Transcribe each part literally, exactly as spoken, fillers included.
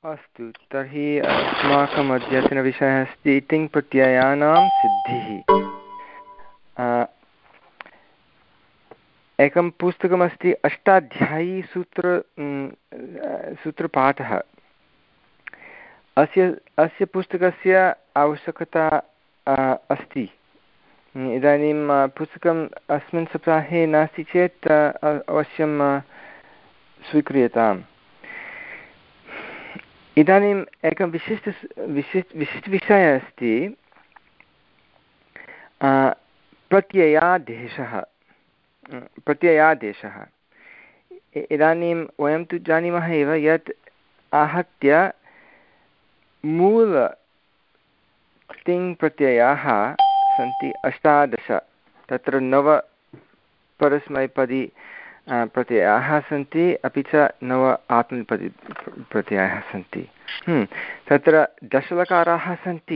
अस्तु, तर्हि अस्माकम् अद्यतनविषयः अस्ति तिङ् प्रत्ययानां सिद्धिः। एकं पुस्तकमस्ति अष्टाध्यायी सूत्र सूत्रपाठः। अस्य अस्य पुस्तकस्य आवश्यकता अस्ति। इदानीं पुस्तकम् अस्मिन् सप्ताहे नास्ति चेत् अवश्यं स्वीक्रियताम्। इदानीम् एकं विशिष्ट विशिष्ट विशिष्टविषयः अस्ति प्रत्ययादेशः। प्रत्ययादेशः इदानीं वयं तु जानीमः एव यत् आहत्य मूल तिङ् प्रत्ययाः सन्ति अष्टादश। तत्र नव परस्मैपदी प्रत्ययाः सन्ति, अपि च नव आत्मनेपदी प्रत्ययाः सन्ति। तत्र दशलकाराः सन्ति।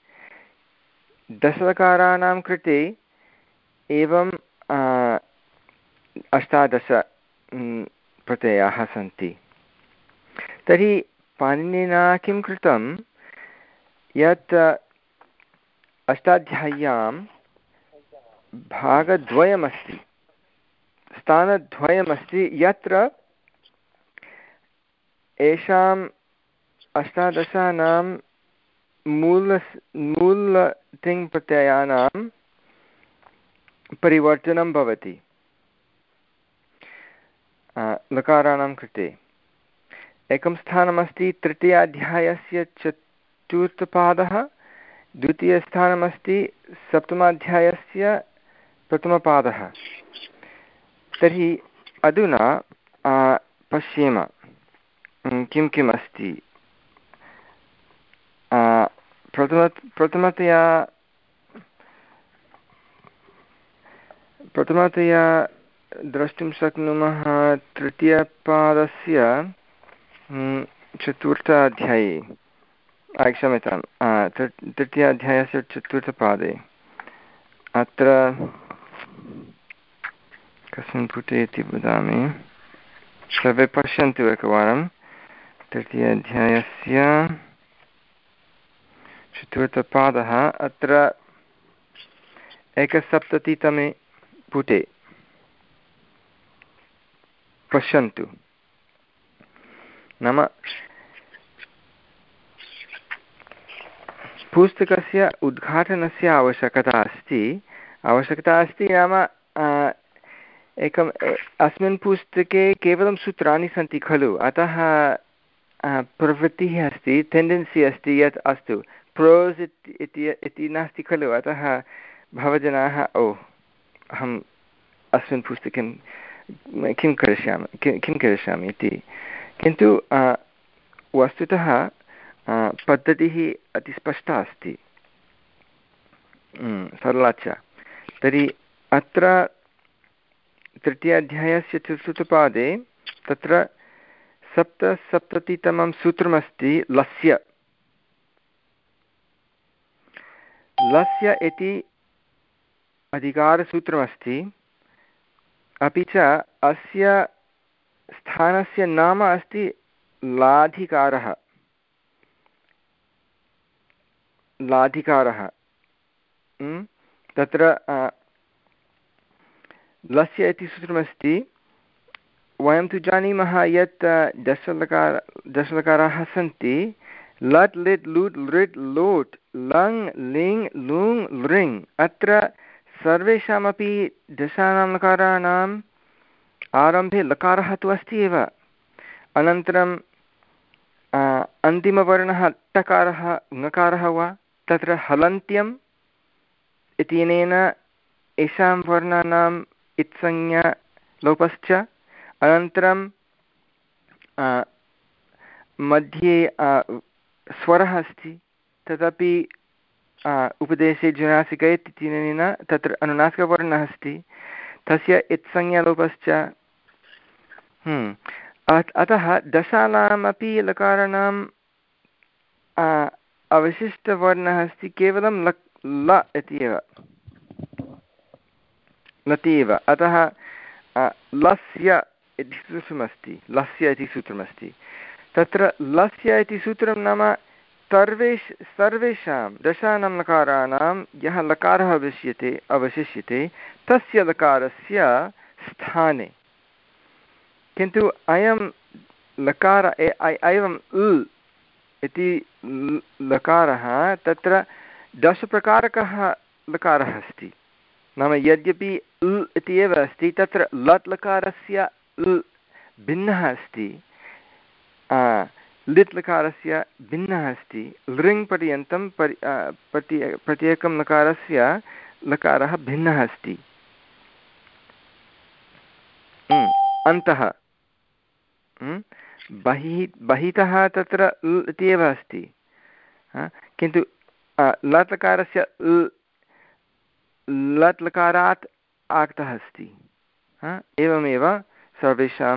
दशलकाराणां कृते एवं अष्टादश प्रत्ययाः सन्ति। तर्हि पाणिनिना किं कृतं यत् अष्टाध्याय्यां भागद्वयमस्ति, स्थानद्वयमस्ति, यत्र येषाम् अष्टादशानां मूल मूल तिङ् प्रत्ययानां परिवर्तनं भवति लकाराणां कृते। एकं स्थानमस्ति तृतीयाध्यायस्य चतुर्थपादः, द्वितीयस्थानमस्ति सप्तमाध्यायस्य प्रथमपादः। तर्हि अधुना पश्येम किं किम् अस्ति। प्रथम प्रथमतया प्रथमतया द्रष्टुं शक्नुमः तृतीयपादस्य चतुर्थाध्याये, क्षम्यतां तृतीयाध्यायस्य चतुर्थपादे। अत्र कस्मिन् पुटे इति वदामि, सर्वे पश्यन्तु एकवारं। तृतीयाध्यायस्य चतुर्थपादः अत्र एकसप्ततितमे पुटे पश्यन्तु। नाम पुस्तकस्य उद्घाटनस्य आवश्यकता अस्ति। आवश्यकता अस्ति नाम एकम् अस्मिन् पुस्तके केवलं सूत्राणि सन्ति खलु, अतः प्रवृत्तिः अस्ति, टेण्डेन्सि अस्ति यत् अस्तु प्रोस् इति इति नास्ति खलु, अतः भवजनाः ओ अहम् अस्मिन् पुस्तके किं करिष्यामि किं किं करिष्यामि इति। किन्तु वस्तुतः पद्धतिः अतिस्पष्टा अस्ति, सरला च। तर्हि अत्र तृतीयाध्यायस्य चतुर्थपादे तत्र सप्तसप्ततितमं सूत्रमस्ति लस्य। लस्य इति अधिकारसूत्रमस्ति, अपि च अस्य स्थानस्य नाम अस्ति लाधिकारः। लाधिकारः तत्र लस्य इति सूत्रमस्ति। वयं तु जानीमः यत् दशलकार दशलकाराः सन्ति, लट् लिट् लुट् लृट् लोट् लङ् लिङ् लुङ् लृङ्। अत्र सर्वेषामपि दशानां लकाराणाम् आरम्भे लकारः तु अस्ति एव। अनन्तरं अन्तिमवर्णः टकारः ङकारः वा, तत्र हलन्त्यम् इत्यनेन येषां वर्णानाम् इत्संज्ञा लोपश्च। अनन्तरं मध्ये स्वरः अस्ति, तदपि उपदेशे जुनासिके इत्यनेन तत्र अनुनासिकवर्णः अस्ति, तस्य इत्संज्ञालोपश्च। अतः दशानामपि लकाराणाम् अवशिष्टवर्णः अस्ति केवलं लक् ल इति एव, लति एव। अतः लस्य इति सूत्रमस्ति, लस्य इति सूत्रमस्ति। तत्र लस्य इति सूत्रं नाम सर्वेष सर्वेषां दशानां लकाराणां यः लकारः अवशिष्यते अवशिष्यते तस्य लकारस्य स्थाने। किन्तु अयं लकार एवम् ल् इति लकारः तत्र दशप्रकारकः लकारः अस्ति। नाम यद्यपि ल् इति एव अस्ति तत्र लट् लकारस्य ल् भिन्नः अस्ति, लिट् लकारस्य भिन्नः अस्ति, लृङ् पर्यन्तं परि प्रति प्रत्येकं लकारस्य लकारः भिन्नः अस्ति। अन्तः बहिः बहितः तत्र ल् इति एव अस्ति, किन्तु लट् लकारस्य ल् लट् लकारात् आगतः अस्ति। एवमेव सर्वेषां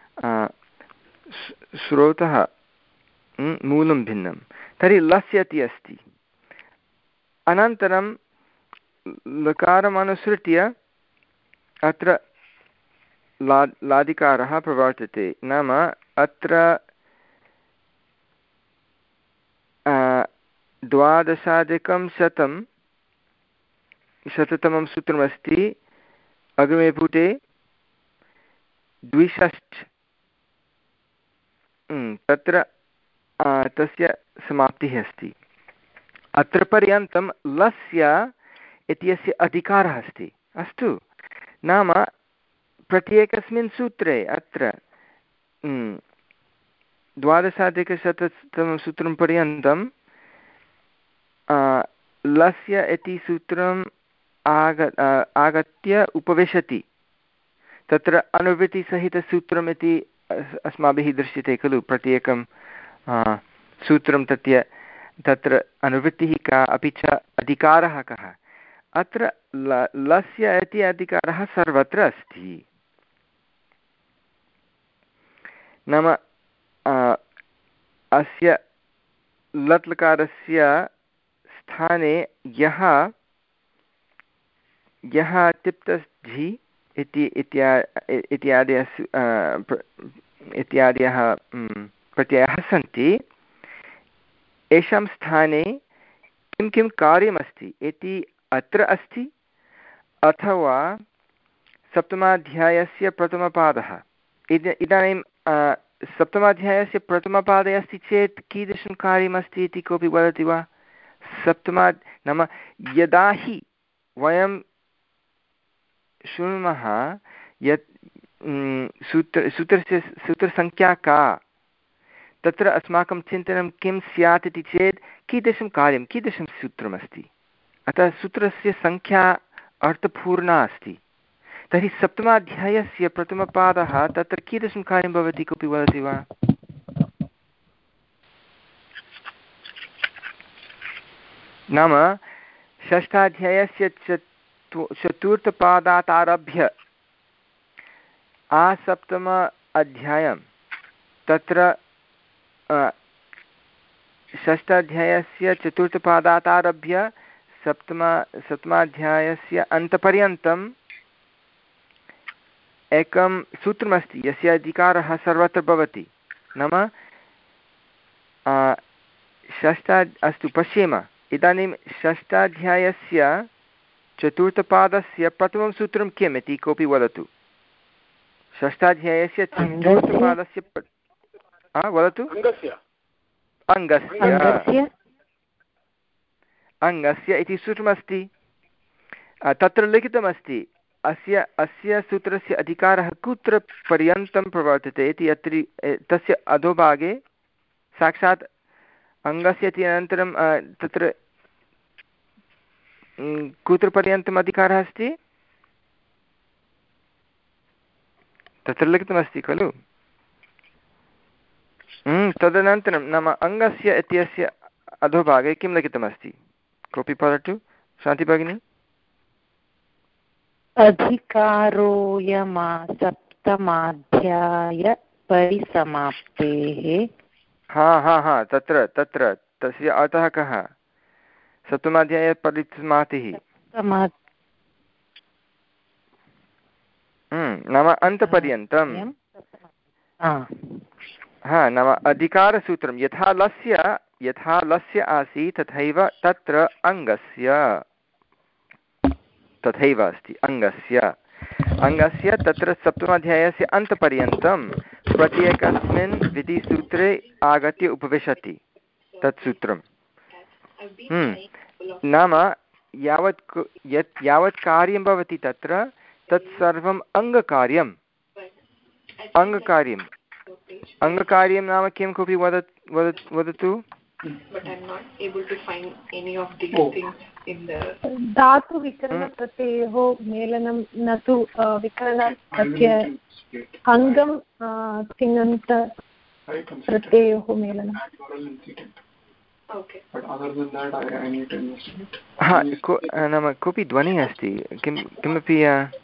स्रोतः मूलं भिन्नं। तर्हि लस्य इति अस्ति। अनन्तरं लकारमनुसृत्य अत्र ला लादिकारः प्रवर्तते। नाम अत्र द्वादशाधिकं शतं शततमं सूत्रमस्ति। अग्रिमे पुटे द्विषष्ठ तत्र तस्य समाप्तिः अस्ति। अत्र पर्यन्तं लस्य इत्यस्य अधिकारः अस्ति। अस्तु, नाम प्रत्येकस्मिन् सूत्रे अत्र द्वादशाधिकशततमं सूत्रं पर्यन्तं लस्य इति सूत्रम् आग आगत्य उपविशति। तत्र अनुवृत्तिसहितसूत्रम् इति अस्माभिः दृश्यते खलु। प्रत्येकं सूत्रं तस्य तत्र अनुवृत्तिः का, अपि च अधिकारः कः। अत्र ल लस्य इति अधिकारः सर्वत्र अस्ति। नाम अस्य लट् लकारस्य स्थाने यः यः तिप्तस्थि इति इत्यादयः इत्यादयः प्रत्ययाः सन्ति, येषां स्थाने किं किं कार्यमस्ति इति अत्र अस्ति, अथवा सप्तमाध्यायस्य प्रथमपादः। इद इदानीं सप्तमाध्यायस्य प्रथमपादे अस्ति चेत् कीदृशं कार्यमस्ति इति कोऽपि वदति वा? सप्तमा नाम यदा हि वयं शृणुमः यत् सूत्र सूत्रस्य सूत्रसङ्ख्या का, तत्र अस्माकं चिन्तनं किं स्यात् इति चेत् कीदृशं कार्यं कीदृशं सूत्रमस्ति। अतः सूत्रस्य सङ्ख्या अर्थपूर्णा अस्ति। तर्हि सप्तमाध्यायस्य प्रथमपादः तत्र कीदृशं कार्यं भवति, कोऽपि वदति वा? नाम षष्ठाध्यायस्य चतु चतुर्थपादात् आरभ्य आसप्तम अध्यायं तत्र षष्ठाध्यायस्य चतुर्थपादात् आरभ्य सप्तम सप्तमाध्यायस्य अन्तपर्यन्तम् एकं सूत्रमस्ति यस्य अधिकारः सर्वत्र भवति। नाम षष्ठा अस्तु पश्येम इदानीं षष्ठाध्यायस्य चतुर्थपादस्य प्रथमं सूत्रं किम् इति कोऽपि वदतु। षष्ठाध्यायस्य चतुर्थपादस्य वदतु। अङ्गस्य अङ्गस्य इति सूत्रमस्ति। तत्र लिखितमस्ति अस्य अस्य सूत्रस्य अधिकारः कुत्र पर्यन्तं प्रवर्तते इति। अत्र तस्य अधोभागे साक्षात् अङ्गस्य इति अनन्तरं तत्र कुत्र पर्यन्तम् अधिकारः अस्ति तत्र लिखितमस्ति खलु। तदनन्तरं नाम अङ्गस्य इत्यस्य अधोभागे किं लिखितमस्ति, कोऽपि पठतु शान्ति भगिनी। अधिकारोऽयमा सप्तमाध्याय परिसमाप्तेः। हा हा हा तत्र तत्र तस्य अर्थः कः? सप्तमाध्याये परिसमाप्तिः नाम अन्तपर्यन्तं। हा नाम अधिकारसूत्रं यथा लस्य यथा लस्य आसीत् तथैव तत्र अङ्गस्य तथैव अस्ति अङ्गस्य अङ्गस्य तत्र सप्तमाध्यायस्य अन्तपर्यन्तं प्रत्येकस्मिन् विधिसूत्रे आगत्य उपविशति तत् सूत्रं। नाम यावत् यत् यावत् कार्यं भवति तत्र तत् सर्वम् अङ्गकार्यम् अङ्गकार्यम् अङ्गकार्यं नाम किं कोऽपि वदत् वदत् वदतु। धातु विकरणप्रत्ययोः मेलनं न तु विकरणप्रत्यय अङ्गं तिङन्त प्रत्ययोः मेलनं। हा नाम कोऽपि ध्वनिः अस्ति किं किमपि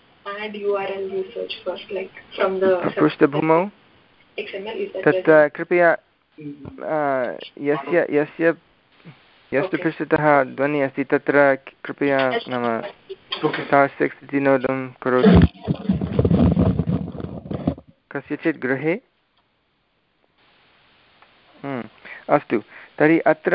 पृष्ठभूमौ तत् कृपया यस्य यस्य यस्य पृष्ठतः ध्वनिः अस्ति तत्र कृपया नाम स्टार् सिक्स् इति नोदं करोतु कस्यचित् गृहे। अस्तु तर्हि अत्र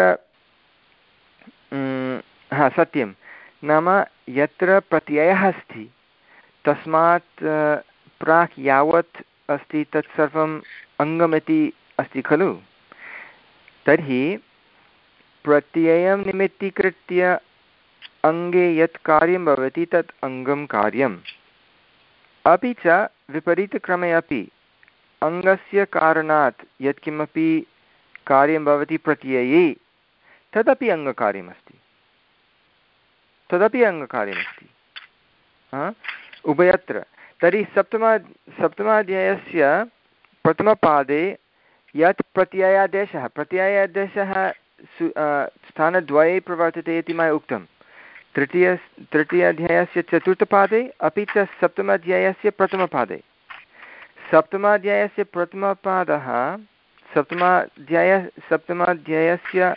हा सत्यं नाम यत्र प्रत्ययः अस्ति तस्मात् प्राक् यावत् अस्ति तत्सर्वम् अङ्गमिति अस्ति खलु। तर्हि प्रत्ययं निमित्तीकृत्य अङ्गे यत् कार्यं भवति तत् अङ्गं कार्यम्। अपि च विपरीतक्रमे अपि अङ्गस्य कारणात् यत्किमपि कार्यं भवति प्रत्यये तदपि अङ्गकार्यमस्ति तदपि अङ्गकार्यमस्ति उभयत्र। तर्हि सप्तमा सप्तमाध्यायस्य प्रथमपादे यत् प्रत्ययादेशः प्रत्ययादेशः स्थानद्वये प्रवर्तते इति मया उक्तं। तृतीय तृतीयाध्यायस्य चतुर्थपादे अपि च सप्तमाध्यायस्य प्रथमपादे। सप्तमाध्यायस्य प्रथमपादः सप्तमाध्याय सप्तमाध्यायस्य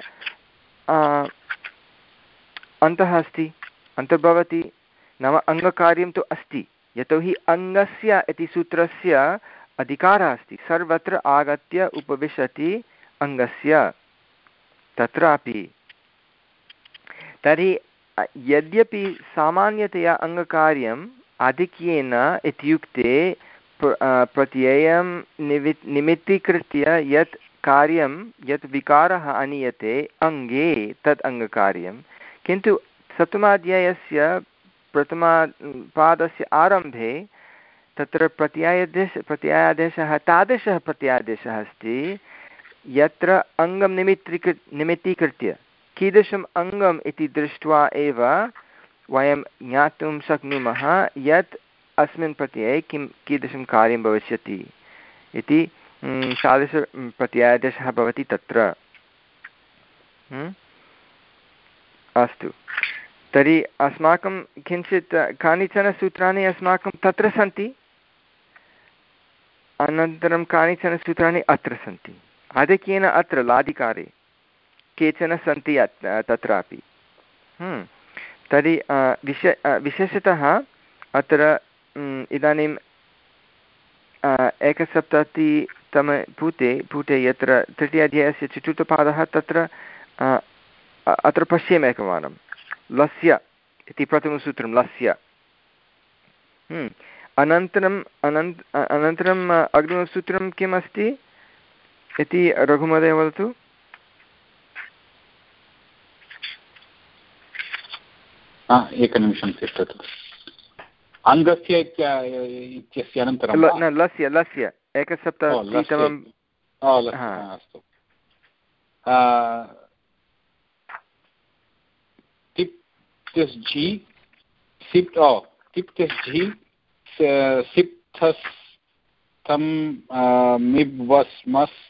अन्तः अस्ति अन्तर्भवति नाम अङ्गकार्यं तु अस्ति यतोहि अङ्गस्य इति सूत्रस्य अधिकारः अस्ति सर्वत्र आगत्य उपविशति अङ्गस्य तत्रापि। तर्हि यद्यपि सामान्यतया अङ्गकार्यम् आधिक्येन इत्युक्ते प्रत्ययं निमि निमित्तीकृत्य यत् कार्यं यत् विकारः आनीयते अङ्गे तत् अङ्गकार्यं, किन्तु सप्तमाध्यायस्य प्रथमपादस्य आरम्भे तत्र प्रत्ययादेश प्रत्ययादेशः तादृशः प्रत्ययादेशः अस्ति यत्र अङ्गं निमित्तीकृ निमित्तीकृत्य कीदृशम् अङ्गम् इति दृष्ट्वा एव वयं ज्ञातुं शक्नुमः यत् अस्मिन् प्रत्यये किं कीदृशं कार्यं भविष्यति इति तादृश प्रत्ययादेशः भवति तत्र। अस्तु तर्हि अस्माकं किञ्चित् कानिचन सूत्राणि अस्माकं तत्र सन्ति, अनन्तरं कानिचन सूत्राणि अत्र सन्ति, आधिक्येन अत्र लादिकारे केचन सन्ति तत्रापि। तर्हि विश विशेषतः अत्र इदानीं एकसप्ततितमे पुटे पुटे यत्र तृतीयाध्यायस्य चतुर्थपादः तत्र अत्र पश्येम एकवारं लस्य इति प्रथमसूत्रं लस्य। अनन्तरम् अनन्त अनन्तरम् अग्रिमसूत्रं किम् अस्ति इति रघुमहोदय वदतु। एकनिमिषं तिष्ठतु। अङ्गस्य इत्यस्य अनन्तरं न लस्य लस्य एकसप्ततितमं अस्तु तिप् झि सिप् तिप् झि सिप्थस् तं मिब्वस्मस्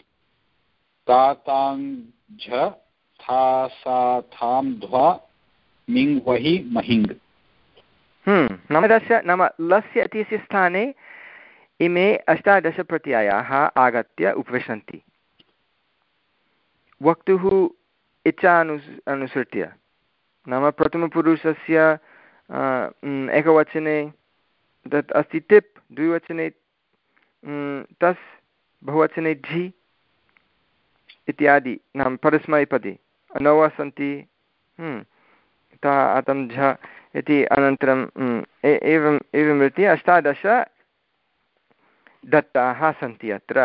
तातां झ था सा थां ध्वा मिङ् वहि महिङ्। नाम तस्य नाम लस्य इत्यस्य स्थाने इमे अष्टादशप्रत्ययाः आगत्य उपविशन्ति वक्तुः इच्छा अनु अनुसृत्य। नाम प्रथमपुरुषस्य एकवचने तत् अस्ति तिप्, द्विवचने तस्, बहुवचने झि, इत्यादि नाम परस्मैपदी नव सन्ति ता अतं झ इति अनन्तरं एवम् एवं रीत्या अष्टादश दत्ताः सन्ति अत्र।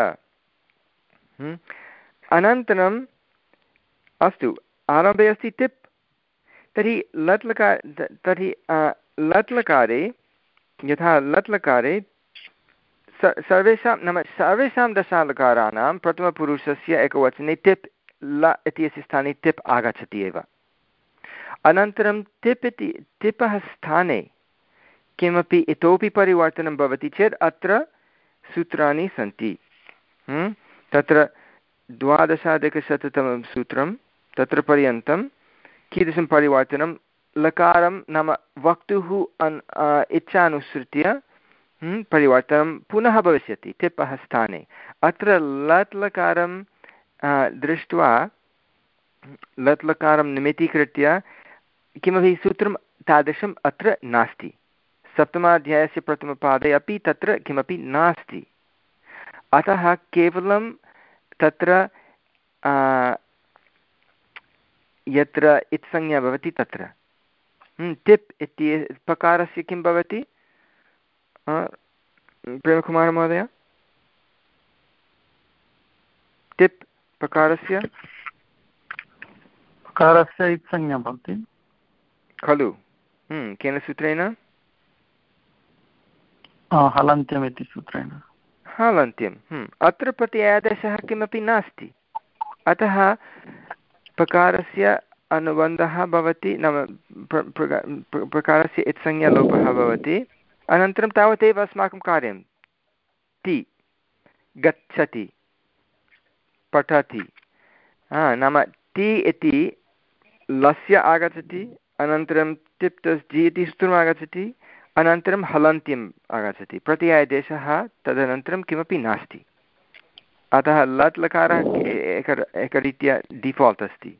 अनन्तरम् अस्तु आरम्भे अस्ति टिप् तर्हि लट् लकार तर्हि लट् लकारे यथा लट् लकारे सर्वेषां नाम सर्वेषां दशालकाराणां प्रथमपुरुषस्य एकवचने टिप् ल इत्यस्य स्थाने टिप् आगच्छति एव। अनन्तरं टिप् इति टिपः स्थाने किमपि इतोपि परिवर्तनं भवति चेत् अत्र सूत्राणि सन्ति। तत्र द्वादशाधिकशततमं सूत्रं तत्र पर्यन्तं कीदृशं परिवर्तनं लकारं नाम वक्तुः अन् इच्छानुसृत्य परिवर्तनं पुनः भविष्यति टिपः स्थाने। अत्र लट् लकारं दृष्ट्वा लट् लकारं निमित्तीकृत्य किमपि सूत्रं तादृशम् अत्र नास्ति। सप्तमाध्यायस्य प्रथमपादे अपि तत्र किमपि नास्ति। अतः केवलं तत्र यत्र इत्संज्ञा भवति तत्र टिप् इति पकारस्य किं भवति प्रेमकुमार महोदय? टिप् पकारस्य पकारस्य इत्संज्ञा भवति खलु? केन सूत्रेण? हलन्त्यम् इति सूत्रेण। हलन्त्यम्। अत्र प्रत्ययादेशः किमपि नास्ति, अतः पकारस्य अनुबन्धः भवति नाम प्रकारस्य इत्संज्ञालोपः भवति। अनन्तरं तावदेव अस्माकं कार्यं ति गच्छति पठति नाम ति इति लस्य आगच्छति अनन्तरं टिप् जि इति सूत्रम् आगच्छति अनन्तरं हलन्त्यम् आगच्छति प्रत्ययादेशः तदनन्तरं किमपि नास्ति। अतः लट् लकारः एक एकरीत्या डिफाल्ट् अस्ति।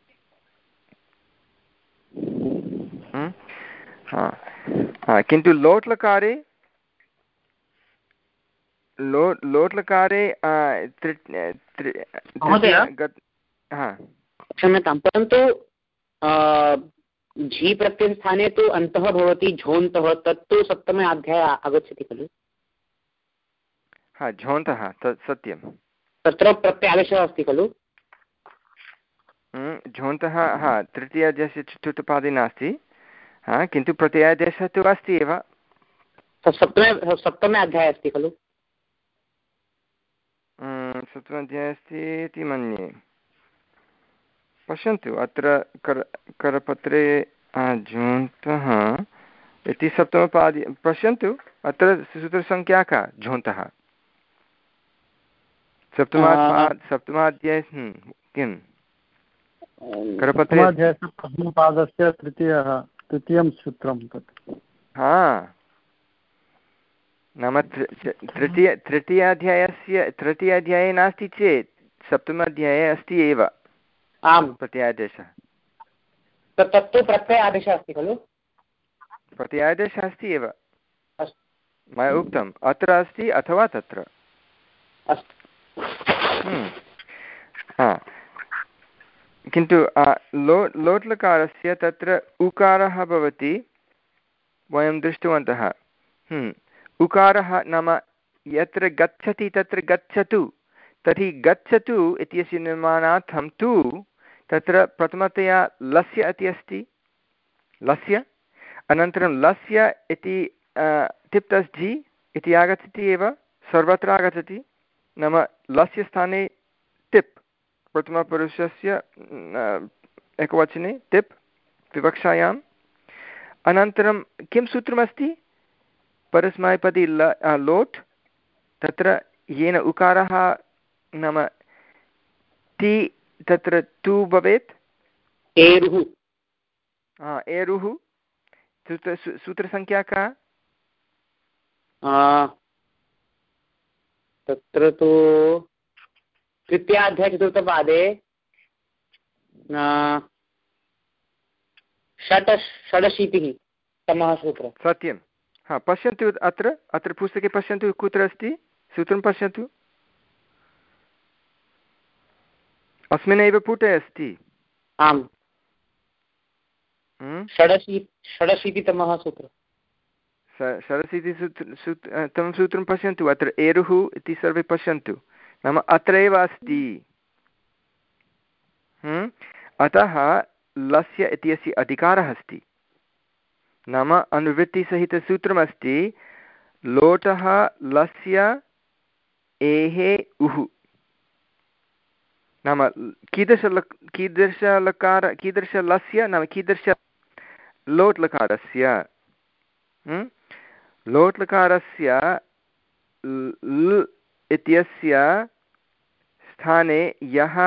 किन्तु लोट् लकारे लो लोट् लकारे क्षम्यतां परन्तु झि प्रत्ययस्थाने तु अन्तः भवति झोन्तः तत्तु सप्तमे अध्याये आगच्छति खलु? हा झोन्तः तत् सत्यं तत्र प्रत्यादेशः अस्ति खलु? झोन्तः हा तृतीयाध्यायस्य चतुर्थपादे नास्ति हा किन्तु प्रत्ययादेशः तु अस्ति एव। सप्तमे सप्तमे अध्याये अस्ति खलु? सप्तमाध्याये अस्ति इति मन्ये। पश्यन्तु अत्र कर करपत्रे झोन्तः इति सप्तमपादे पश्यन्तु अत्र सूत्रसङ्ख्या का झोन्तः सप्तमा सप्तमाध्याये किं करपत्रे प्रथमपादस्य तृतीयः तृतीयं सूत्रं तत् हा नाम तृतीय तृतीयाध्यायस्य तृतीयाध्याये नास्ति चेत् सप्तमाध्याये अस्ति एव। आम् प्रत्ययादेशः तत्तु प्रत्ययादेशः अस्ति खलु? प्रत्ययादेशः अस्ति एव मया उक्तम् अत्र अस्ति अथवा तत्र। हा किन्तु लो लोट् लकारस्य तत्र उकारः भवति वयं दृष्टवन्तः। उकारः नाम यत्र गच्छति तत्र गच्छतु तर्हि गच्छतु इत्यस्य निर्माणार्थं तु तत्र प्रथमतया लस्य इति अस्ति लस्य अनन्तरं लस्य इति टिप् झि इति आगच्छति एव सर्वत्र आगच्छति नाम लस्य स्थाने टिप् प्रथमपुरुषस्य एकवचने टिप् विवक्षायाम्। अनन्तरं किं सूत्रमस्ति परस्मैपदी ल लोट् तत्र येन उकारः नाम ति तत्र तु भवेत् एरुः एरुः सूत्र सूत्रसङ्ख्या का? तत्र तु तृतीयाध्याये चतुर्थपादे षट् षडशीतिः तमः सूत्रं सत्यं। हा पश्यन्तु अत्र अत्र पुस्तके पश्यन्तु कुत्र अस्ति सूत्रं पश्यन्तु अस्मिन्नेव पुटे अस्ति। आम् षडशी षडशीतितमः सूत्रं षडशीतिसूत्र सूत्र तं सूत्रं पश्यन्तु। अत्र एरुः इति सर्वे पश्यन्तु, नाम अत्रैव अस्ति। अतः लस्य इत्यस्य अधिकारः अस्ति, नाम अनुवृत्तिसहितसूत्रमस्ति लोटः लस्य एः उः, नाम कीदृश कीदृशलकार कीदृशलस्य नाम कीदृश लोट् लकारस्य लोट् लकारस्य ल इत्यस्य स्थाने यः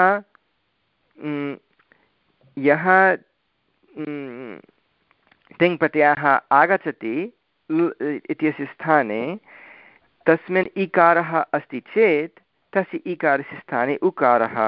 यः तिङ्प्रत्ययः आगच्छति ल इत्यस्य स्थाने तस्मिन् इकारः अस्ति चेत् तस्य इकारस्य स्थाने उकारः।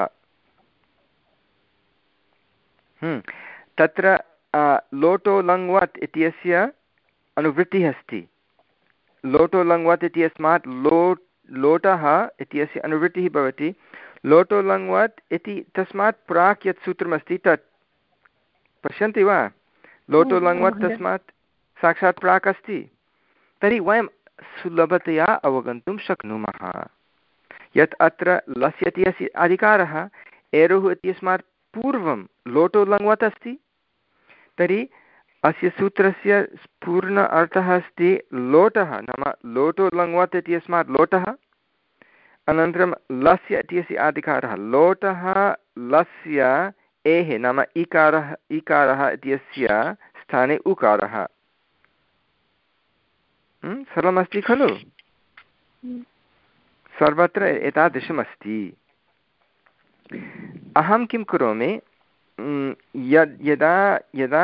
तत्र लोटो लङ्वत् इत्यस्य अनुवृत्तिः अस्ति। लोटो लङ्वत् इत्यस्मात् लोट् लोटः इत्यस्य अनुवृत्तिः भवति। लोटो लङ्वत् इति तस्मात् प्राक् यत् सूत्रमस्ति तत् पश्यन्ति वा? लोटो लङ्वत् तस्मात् साक्षात् प्राक् अस्ति। तर्हि वयं सुलभतया अवगन्तुं शक्नुमः यत् अत्र लस्य इत्यस्य अधिकारः एरुः इत्यस्मात् पूर्वं लोटो लङ्वत् अस्ति। तर्हि अस्य सूत्रस्य पूर्ण अर्थः अस्ति लोटः, नाम लोटो लङ्वत् इत्यस्मात् लोटः, अनन्तरं लस्य इत्यस्य अधिकारः लोटः लस्य एः नाम इकारः इकारः इत्यस्य स्थाने उकारः। सरलमस्ति खलु? सर्वत्र एतादृशमस्ति। अहं किं करोमि, यद् यदा यदा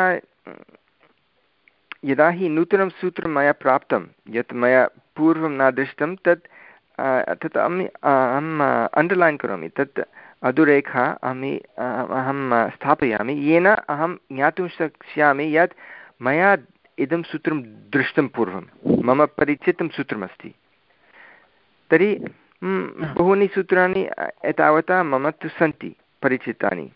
यदा हि नूतनं सूत्रं मया प्राप्तं यत् मया पूर्वं न दृष्टं तत् तत् अहम् अण्डर्लैन् करोमि, तत् अधुरेखा अहम् अहं स्थापयामि, येन अहं ज्ञातुं शक्ष्यामि यत् मया इदं सूत्रं दृष्टं पूर्वं, मम परिचितं सूत्रमस्ति। तर्हि बहूनि सूत्राणि एतावता मम तु सन्ति परिचितानि,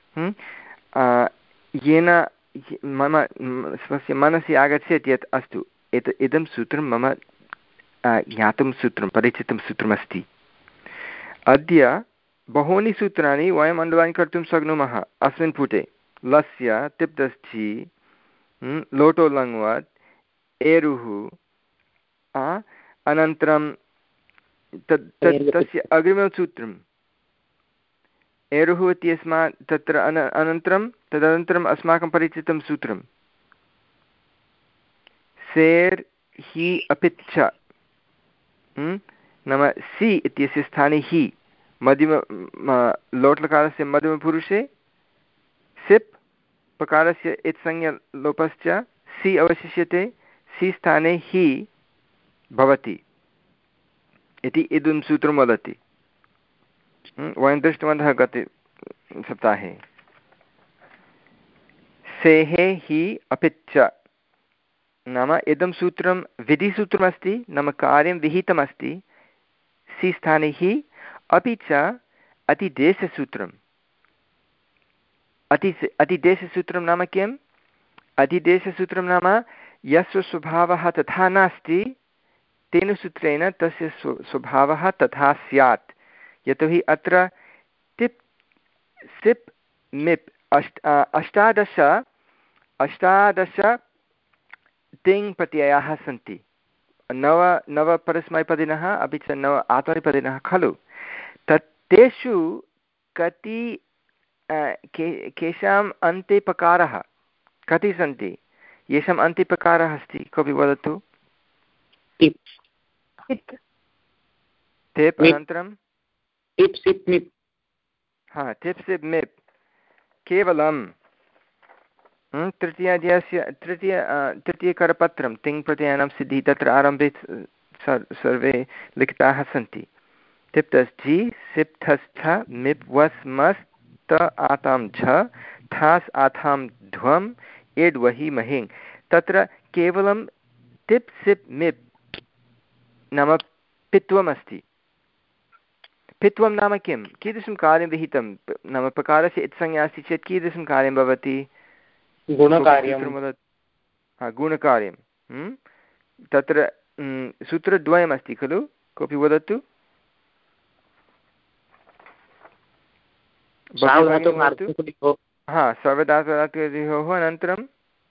येन मम स्वस्य मनसि आगच्छेत् यत् अस्तु एत इदं सूत्रं मम ज्ञातं सूत्रं परिचितं सूत्रमस्ति। अद्य बहूनि सूत्राणि वयम् अण्डर्लैन् कर्तुं शक्नुमः अस्मिन् पुटे। लस्य तिप्तस्थि लोटो लङ्वत् एरुः, अनन्तरं तत् तस्य अग्रिमं सूत्रम् एरुः इत्यस्मात् तत्र अन अनन्तरं तदनन्तरम् अस्माकं परिचितं सूत्रं सेर् हि अपिच्छ, नाम सि इत्यस्य स्थाने हि मध्यम लोट्लकारस्य मध्यमपुरुषे सिप् पकारस्य इत्संज्ञा लोपश्च सि अवशिष्यते, सि स्थाने हि भवति इति इदं सूत्रं वदति। वयं दृष्टवन्तः गते सप्ताहे। सेः हि अपिच्च नाम इदं सूत्रं विधिसूत्रमस्ति, नाम कार्यं विहितमस्ति, सि स्थाने हि, अपि च अतिदेशसूत्रम्। अति अतिदेशसूत्रं नाम किम्? अतिदेशसूत्रं नाम यस्य स्वभावः तथा नास्ति तेन सूत्रेण तस्य स्व स्वभावः तथा स्यात्। यतोहि अत्र तिप् सिप् मिप् अष्ट अष्टादश अष्टादश तिङ् प्रत्ययाः सन्ति, नव नव परस्मैपदिनः अपि च नव आत्मनेपदिनः खलु। तत् तेषु कति के केषाम् अन्ते पकारः कति सन्ति? येषाम् अन्ते पकारः अस्ति कोऽपि वदतु? टिप् अनन्तरं टिप् सिप् मिप्। हा टिप् सिप् मिप् केवलं तृतीयाध्यायस्य तृतीय तृतीयकरपत्रं तिङ् प्रत्ययानां सिद्धिः तत्र आरम्भे सर्वे लिखिताः सन्ति। तिप्तस्थि सिप्तस्थ मिप् वस् मस् त आतां झ थास् आथां ध्वम् एड् वहि महिङ्। तत्र केवलं टिप् सिप् मिप् नाम पित्वमस्ति। पित्वं नाम किं कीदृशं कार्यं विहितं नाम पकारस्य इत्संज्ञा अस्ति चेत् कीदृशं कार्यं भवति गुणकार्यं गुणकार्यं तत्र सूत्रद्वयमस्ति खलु कोऽपि वदतु हा सर्वधातुरात्मकयोः अनन्तरं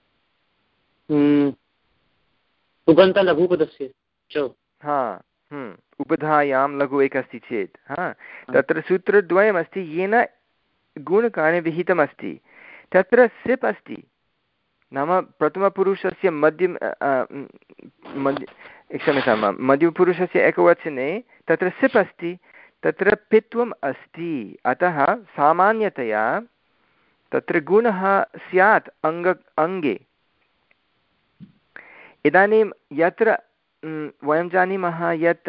उगन्तलघुपदस्य च हा उपधायां लघु एक अस्ति चेत् हा तत्र सूत्रद्वयमस्ति येन गुणकार्यं विहितमस्ति तत्र सिप् अस्ति नाम प्रथमपुरुषस्य मध्यम मध्य क्षम्यतां मध्यमपुरुषस्य एकवचने तत्र सिप् अस्ति तत्र पित्वम् अस्ति अतः सामान्यतया तत्र गुणः स्यात् अङ्ग अङ्गे इदानीं यत्र वयं जानीमः यत्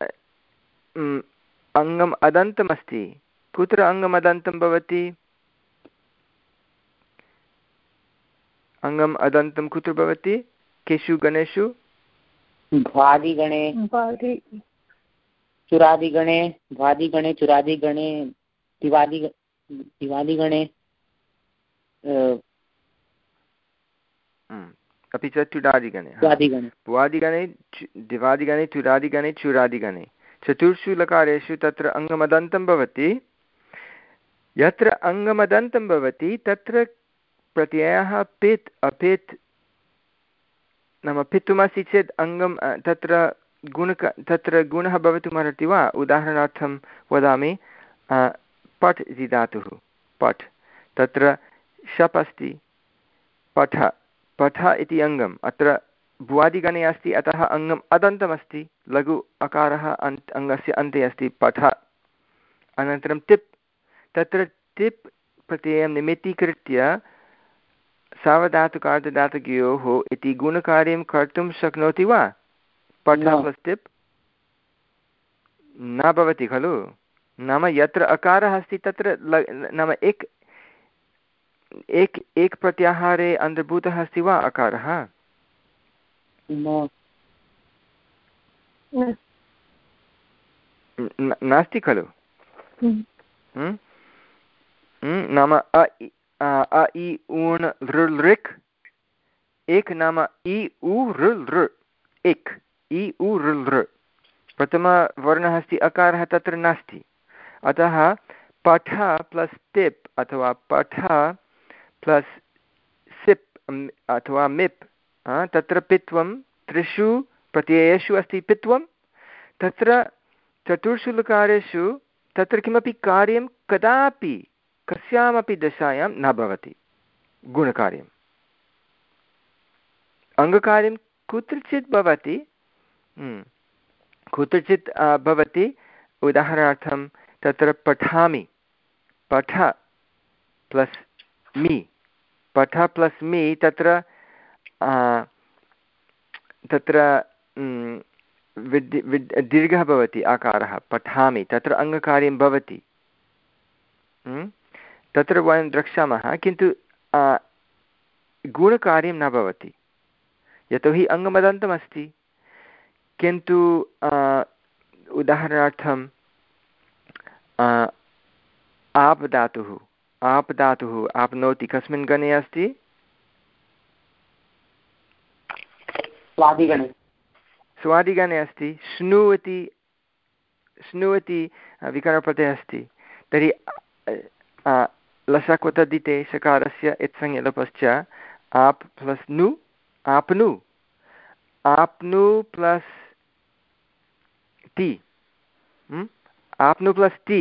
अङ्गम् अदन्तमस्ति कुत्र अङ्गम् अदन्तं भवति अङ्गम् अदन्तं कुत्र भवति केषु गणेषु भ्वादिगणे चुरादिगणे भ्वादिगणे चुरादिगणे दिवादि दिवादिगणे अपि च चुडादिगणे भ्वादिगणे दिवादिगणे चुरादिगणे चुरादिगणे चतुर्षु लकारेषु तत्र अङ्गमदन्तं भवति यत्र अङ्गमदन्तं भवति तत्र प्रत्ययः पित् अपित् नाम पित्वमस्ति चेत् अङ्गं तत्र गुणक तत्र गुणः भवितुमर्हति वा उदाहरणार्थं वदामि पठ् इति धातुः पठ् तत्र शप् अस्ति पठ पठ इति अङ्गम् अत्र भुवादिगणे अस्ति अतः अङ्गम् अदन्तमस्ति लघु अकारः अन्त् अङ्गस्य अन्ते अस्ति पठ अनन्तरं टिप् तत्र टिप् प्रत्ययं निमित्तीकृत्य सावधातुकार्धधातुकयोः इति गुणकार्यं कर्तुं शक्नोति वा पठ प्लस् टिप् न भवति खलु नाम यत्र अकारः अस्ति तत्र नाम एक एक एक प्रत्याहारे अन्तर्भूतः अस्ति वा अकारः नास्ति खलु नाम अ अ इ ऊण् लृ लृक् एक नाम इ उ ऋ लृ एक इ उ ऋ लृ प्रथमवर्णः अस्ति अकारः तत्र नास्ति अतः पठ प्लस् टिप् अथवा पठ प्लस् सिप् अथवा मिप् तत्र पित्वं त्रिषु प्रत्ययेषु अस्ति पित्वं तत्र चतुर्षु लकारेषु तत्र किमपि कार्यं कदापि कस्यामपि दशायां न भवति गुणकार्यम् अङ्गकार्यं कुत्रचित् भवति कुत्रचित् भवति उदाहरणार्थं तत्र पठामि पठ प्लस् मि पठ प्लस् मि तत्र तत्र विद् विद् दीर्घः भवति आकारः पठामि तत्र अङ्गकार्यं भवति तत्र वयं द्रक्ष्यामः किन्तु गुणकार्यं न भवति यतोहि अङ्गमदन्तमस्ति किन्तु उदाहरणार्थं आप् धातुः आप् धातुः आप्नोति कस्मिन् गणे अस्ति स्वादिगणे स्वादिगणे अस्ति स्नु इति स्नु इति विकरणप्रत्ययः अस्ति तर्हि लसक्वतदिते सकारस्य इत्संज्ञलोपश्च आप् प्लस् नु आप्नु आप्नु प्लस् ति आप्नु प्लस् ति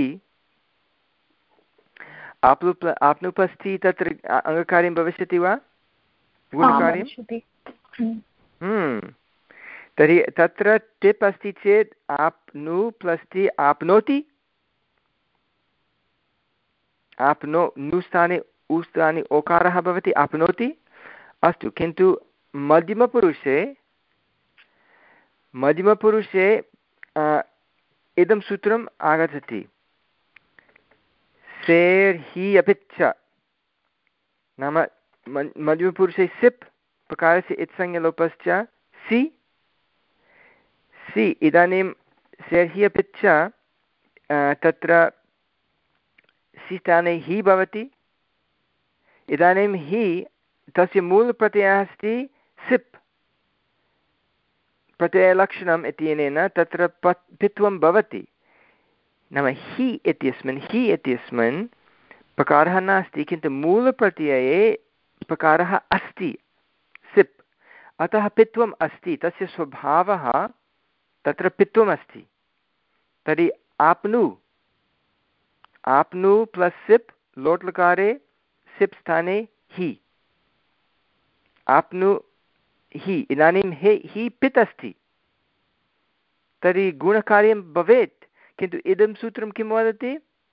आप्नु प्ल आप्नु प्लस् ति तत्र अङ्गकार्यं भविष्यति वा गुणकार्यं तर्हि तत्र टिप् अस्ति चेत् आप्नु प्लस् ति आप्नोति आप्नो नु स्थाने उ स्थाने ओकारः भवति आप्नोति अस्तु किन्तु मध्यमपुरुषे मध्यमपुरुषे इदं सूत्रम् आगच्छति सेर् हि अपिच्च नाम मध्यमपुरुषे सिप् प्रकारस्य इत्संज्ञलोपश्च सि सि इदानीं सेर् हि अपिच्च तत्र सि स्थाने हि भवति। इदानीं हि तस्य मूलप्रत्ययः अस्ति सिप् प्रत्ययलक्षणम् इत्यनेन तत्र पत् पित्वं भवति। नाम हि इत्यस्मिन् हि इत्यस्मिन् पकारः नास्ति, किन्तु मूलप्रत्यये पकारः अस्ति सिप्, अतः पित्वम् अस्ति, तस्य स्वभावः तत्र पित्वमस्ति। तर्हि आप्नु आप्नु प्लस् सिप् लोट्लकारे सिप् स्थाने हि आप्नु हि। इदानीं हे हि पित् अस्ति, तर्हि गुणकार्यं भवेत्, किन्तु इदं सूत्रं किं वदति?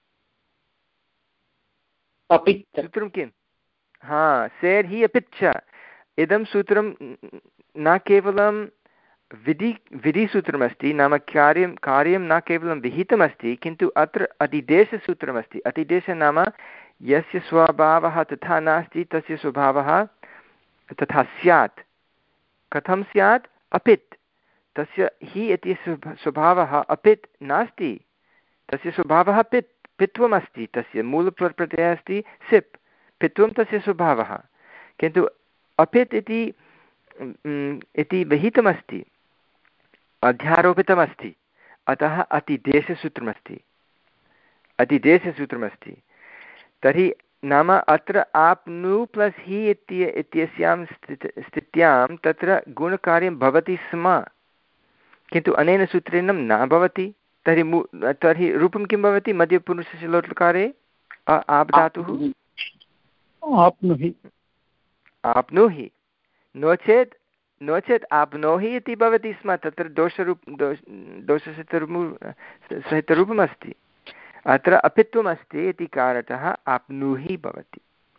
सूत्रं किं? हा सेर् हि अपित् च। इदं सूत्रं न केवलं विधि विधिसूत्रमस्ति, नाम कार्यं कार्यं न केवलं विहितमस्ति, किन्तु अत्र अतिदेशसूत्रमस्ति। अतिदेशः नाम यस्य स्वभावः तथा नास्ति तस्य स्वभावः तथा स्यात्। कथं स्यात्? अपित्। तस्य हि इति स्वभावः अपित् नास्ति, तस्य स्वभावः पित् पित्वमस्ति। तस्य मूलप्रत्ययः अस्ति सिप्, पित्वं तस्य स्वभावः, किन्तु अपित् इति इति विहितमस्ति, अध्यारोपितमस्ति, अतः अतिदेशसूत्रमस्ति अतिदेशसूत्रमस्ति तर्हि नाम अत्र आप्नु प्लस् हि इत्य इत्यस्यां स्थित स्थित्यां तत्र गुणकार्यं भवति स्म, किन्तु अनेन सूत्रेण न भवति। तर्हि मू तर्हि रूपं किं भवति? मध्यपुरुषस्य लोट्लकारे आप् धातुः आप्नुहि आप्नुहि, नो चेत् नो चेत् आप्नोहि इति भवति स्म। तत्र दोषरूप दोष दोषसहितरूपं सहितरूपमस्ति, अत्र अपित्वमस्ति इति कारणतः आप्नुहि भवति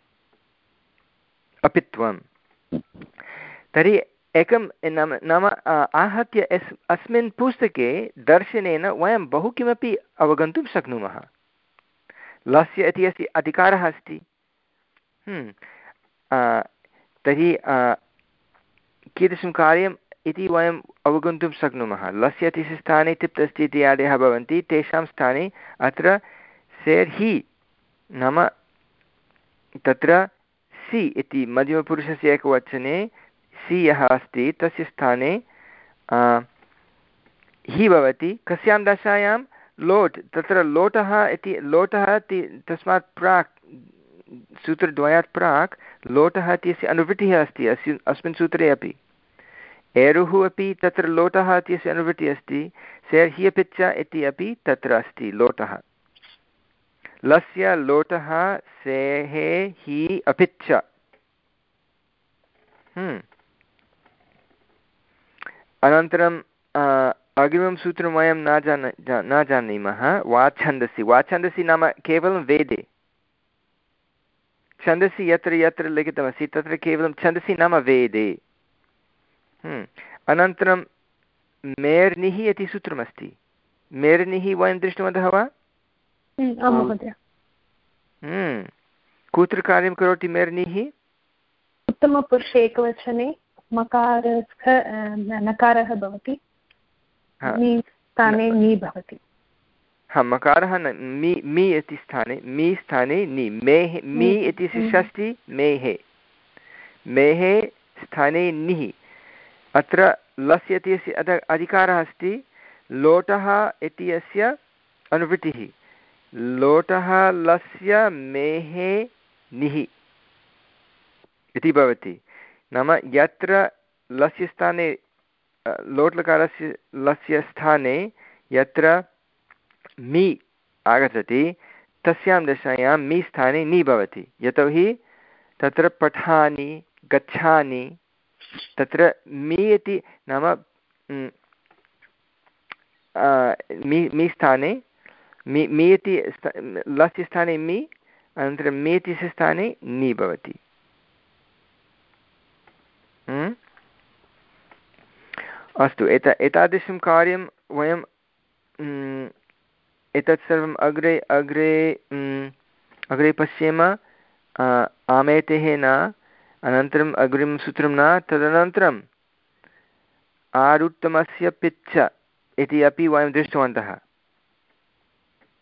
अपित्वं। तर्हि एकं नाम नाम आहत्य एस् अस्मिन् पुस्तके दर्शनेन वयं बहु किमपि अवगन्तुं शक्नुमः। लस्य इति अस्ति, अधिकारः अस्ति। तर्हि कीदृशं कार्यम् इति वयम् अवगन्तुं शक्नुमः। लस्य इति स्थाने तिप् अस्ति इत्यादयः भवन्ति, तेषां स्थाने अत्र सेर् हि नाम तत्र सि इति मध्यमपुरुषस्य एकवचने सि यः अस्ति तस्य स्थाने हि भवति। कस्यां दशायां? लोट्। तत्र लोटः इति लोटः इति तस्मात् प्राक् सूत्रद्वयात् प्राक् लोटः इत्यस्य अनुवृत्तिः अस्ति अस्य अस्मिन् सूत्रे अपि। एरुः अपि तत्र लोटः इत्यस्य अनुवृत्तिः अस्ति, सेर् हि अपि च इति अपि तत्र अस्ति लोटः। लस्य लोटः सेः हि अपि च। अनन्तरं अग्रिमं सूत्रं वयं न जान न जानीमः। वाछन्दसि। वाछन्दसि नाम केवलं वेदे, छन्दसि यत्र यत्र लिखितमस्ति तत्र केवलं छन्दसि नाम वेदे। अनन्तरं मेर्निः इति सूत्रमस्ति। मेर्निः वयं दृष्टवन्तः वा? कुत्र कार्यं करोति मेर्निः? उत्तमपुरुषे एकवचने मकारस्थ नकारः भवति, स्थाने नि भवति। हा मकारः न मि मि इति स्थाने मि स्थाने नि मेः मि इति षष्ठी मेः मेः स्थाने निः। अत्र लस्य इत्यस्य अध अधिकारः अस्ति, लोटः इति अस्य अनुवृत्तिः। लोटः लस्य मेः निः इति भवति। नाम यत्र लस्य स्थाने लोट्लकारस्य लस्य स्थाने यत्र मि आगच्छति तस्यां दशायां मि स्थाने नि भवति, यतोहि तत्र पठानि गच्छानि तत्र मि इति नाम मि मि स्थाने मि मि इति लस्य स्थाने मि, अनन्तरं मि इत्यस्य स्थाने नि भवति। अस्तु, एत एतादृशं कार्यं वयं एतत् सर्वम् अग्रे अग्रे अग्रे पश्येम। आमेतेः न, अनन्तरम् अग्रिमं सूत्रं न, तदनन्तरम् आरुत्तमस्य पिच्च इति अपि वयं दृष्टवन्तः।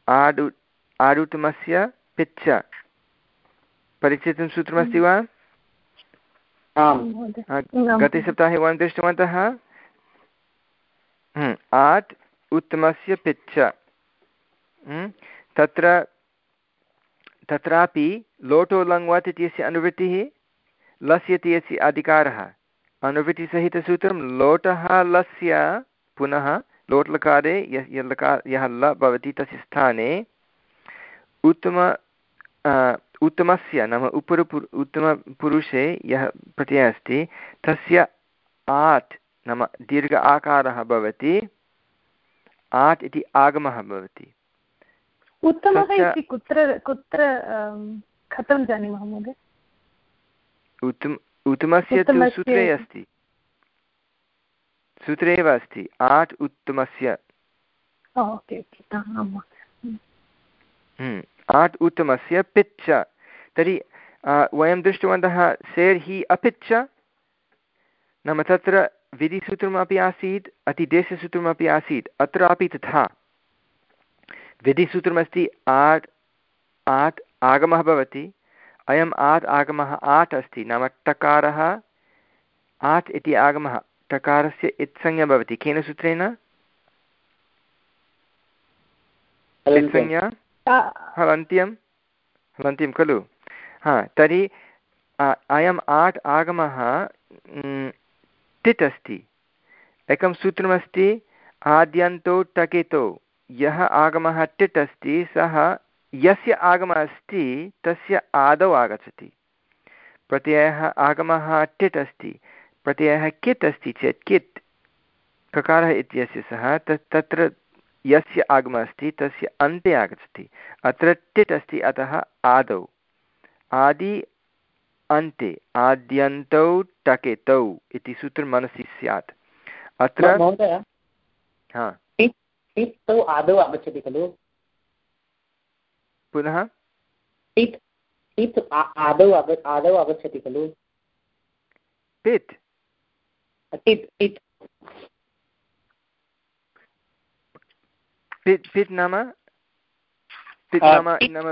आडु आडुत्तमस्य पिच्च परिचितं सूत्रमस्ति वा? गते सप्ताहे वयं दृष्टवन्तः। आट् उत्तमस्य पिच्च तत्र तत्रापि लोटो लङ्वत् इत्यस्य अनुवृत्तिः लस्य इत्यस्य अधिकारः अनुवृत्तिसहितसूत्रं लोटः लस्य पुनः लोट् लकारे यः लकार यः ल भवति तस्य स्थाने उत्तम उत्तमस्य नाम उपरपु उत्तमपुरुषे यः प्रत्ययः अस्ति तस्य आट् नाम दीर्घ आकारः भवति आट् इति आगमः भवति। उत्तमः इति कुत्र कुत्र कथं जानीमः महोदय? उत्तम उत्तमस्य तु सूत्रे अस्ति सूत्रे एव अस्ति आट् उत्तमस्य आट् उत्तमस्य पिच्च। तर्हि वयं दृष्टवन्तः सेर् हि अपिच्च नाम तत्र विधिसूत्रमपि आसीत् अतिदेशसूत्रमपि आसीत्। अत्रापि तथा विधिसूत्रमस्ति आट् आट् आगमः भवति। अयम् आट् आगमः आट् अस्ति नाम टकारः आट् इति आगमः टकारस्य इत्संज्ञा भवति। केन सूत्रेण? इत्संज्ञा हलन्त्यं हलन्त्यं खलु। हा तर्हि अयम् आट् आगमः टिट् अस्ति। एकं सूत्रमस्ति आद्यन्तो टकितो यः आगमः टिट् अस्ति सः यस्य आगमः अस्ति तस्य आदौ आगच्छति। प्रत्ययः आगमः टिट् अस्ति प्रत्ययः कित् अस्ति चेत् कित् ककारः इत्यस्य सः तत् तत्र यस्य आगमः अस्ति तस्य अन्ते आगच्छति। अत्र टिट् अस्ति अतः आदौ आदि अन्ते आद्यन्तौ टकेतौ इति सूत्रं मनसि स्यात्। अत्र हा तौ आदौ आगच्छति खलु पुनः आदौ आदौ आगच्छति खलु पित् पित् पित् पित् नाम पित् नाम नाम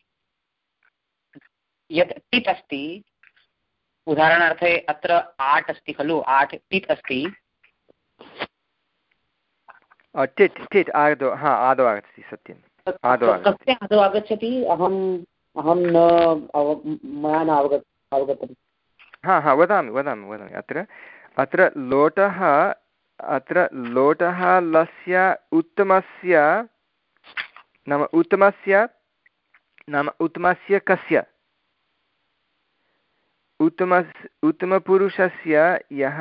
यत् टिट् अस्ति उदाहरणार्थे अत्र आट् अस्ति खलु आट् टिट् अस्ति टिट् टिट् आदौ हा आदौ आगच्छति सत्यम् आदौ आगच्छति आदौ आगच्छति अहम् अहं न मया न अवगत अवगतम् हा हा वदामि वदामि वदामि अत्र अत्र लोटः अत्र लोटः लस्य उत्तमस्य नाम उत्तमस्य नाम उत्तमस्य कस्य उत्तमस् उत्तमपुरुषस्य यः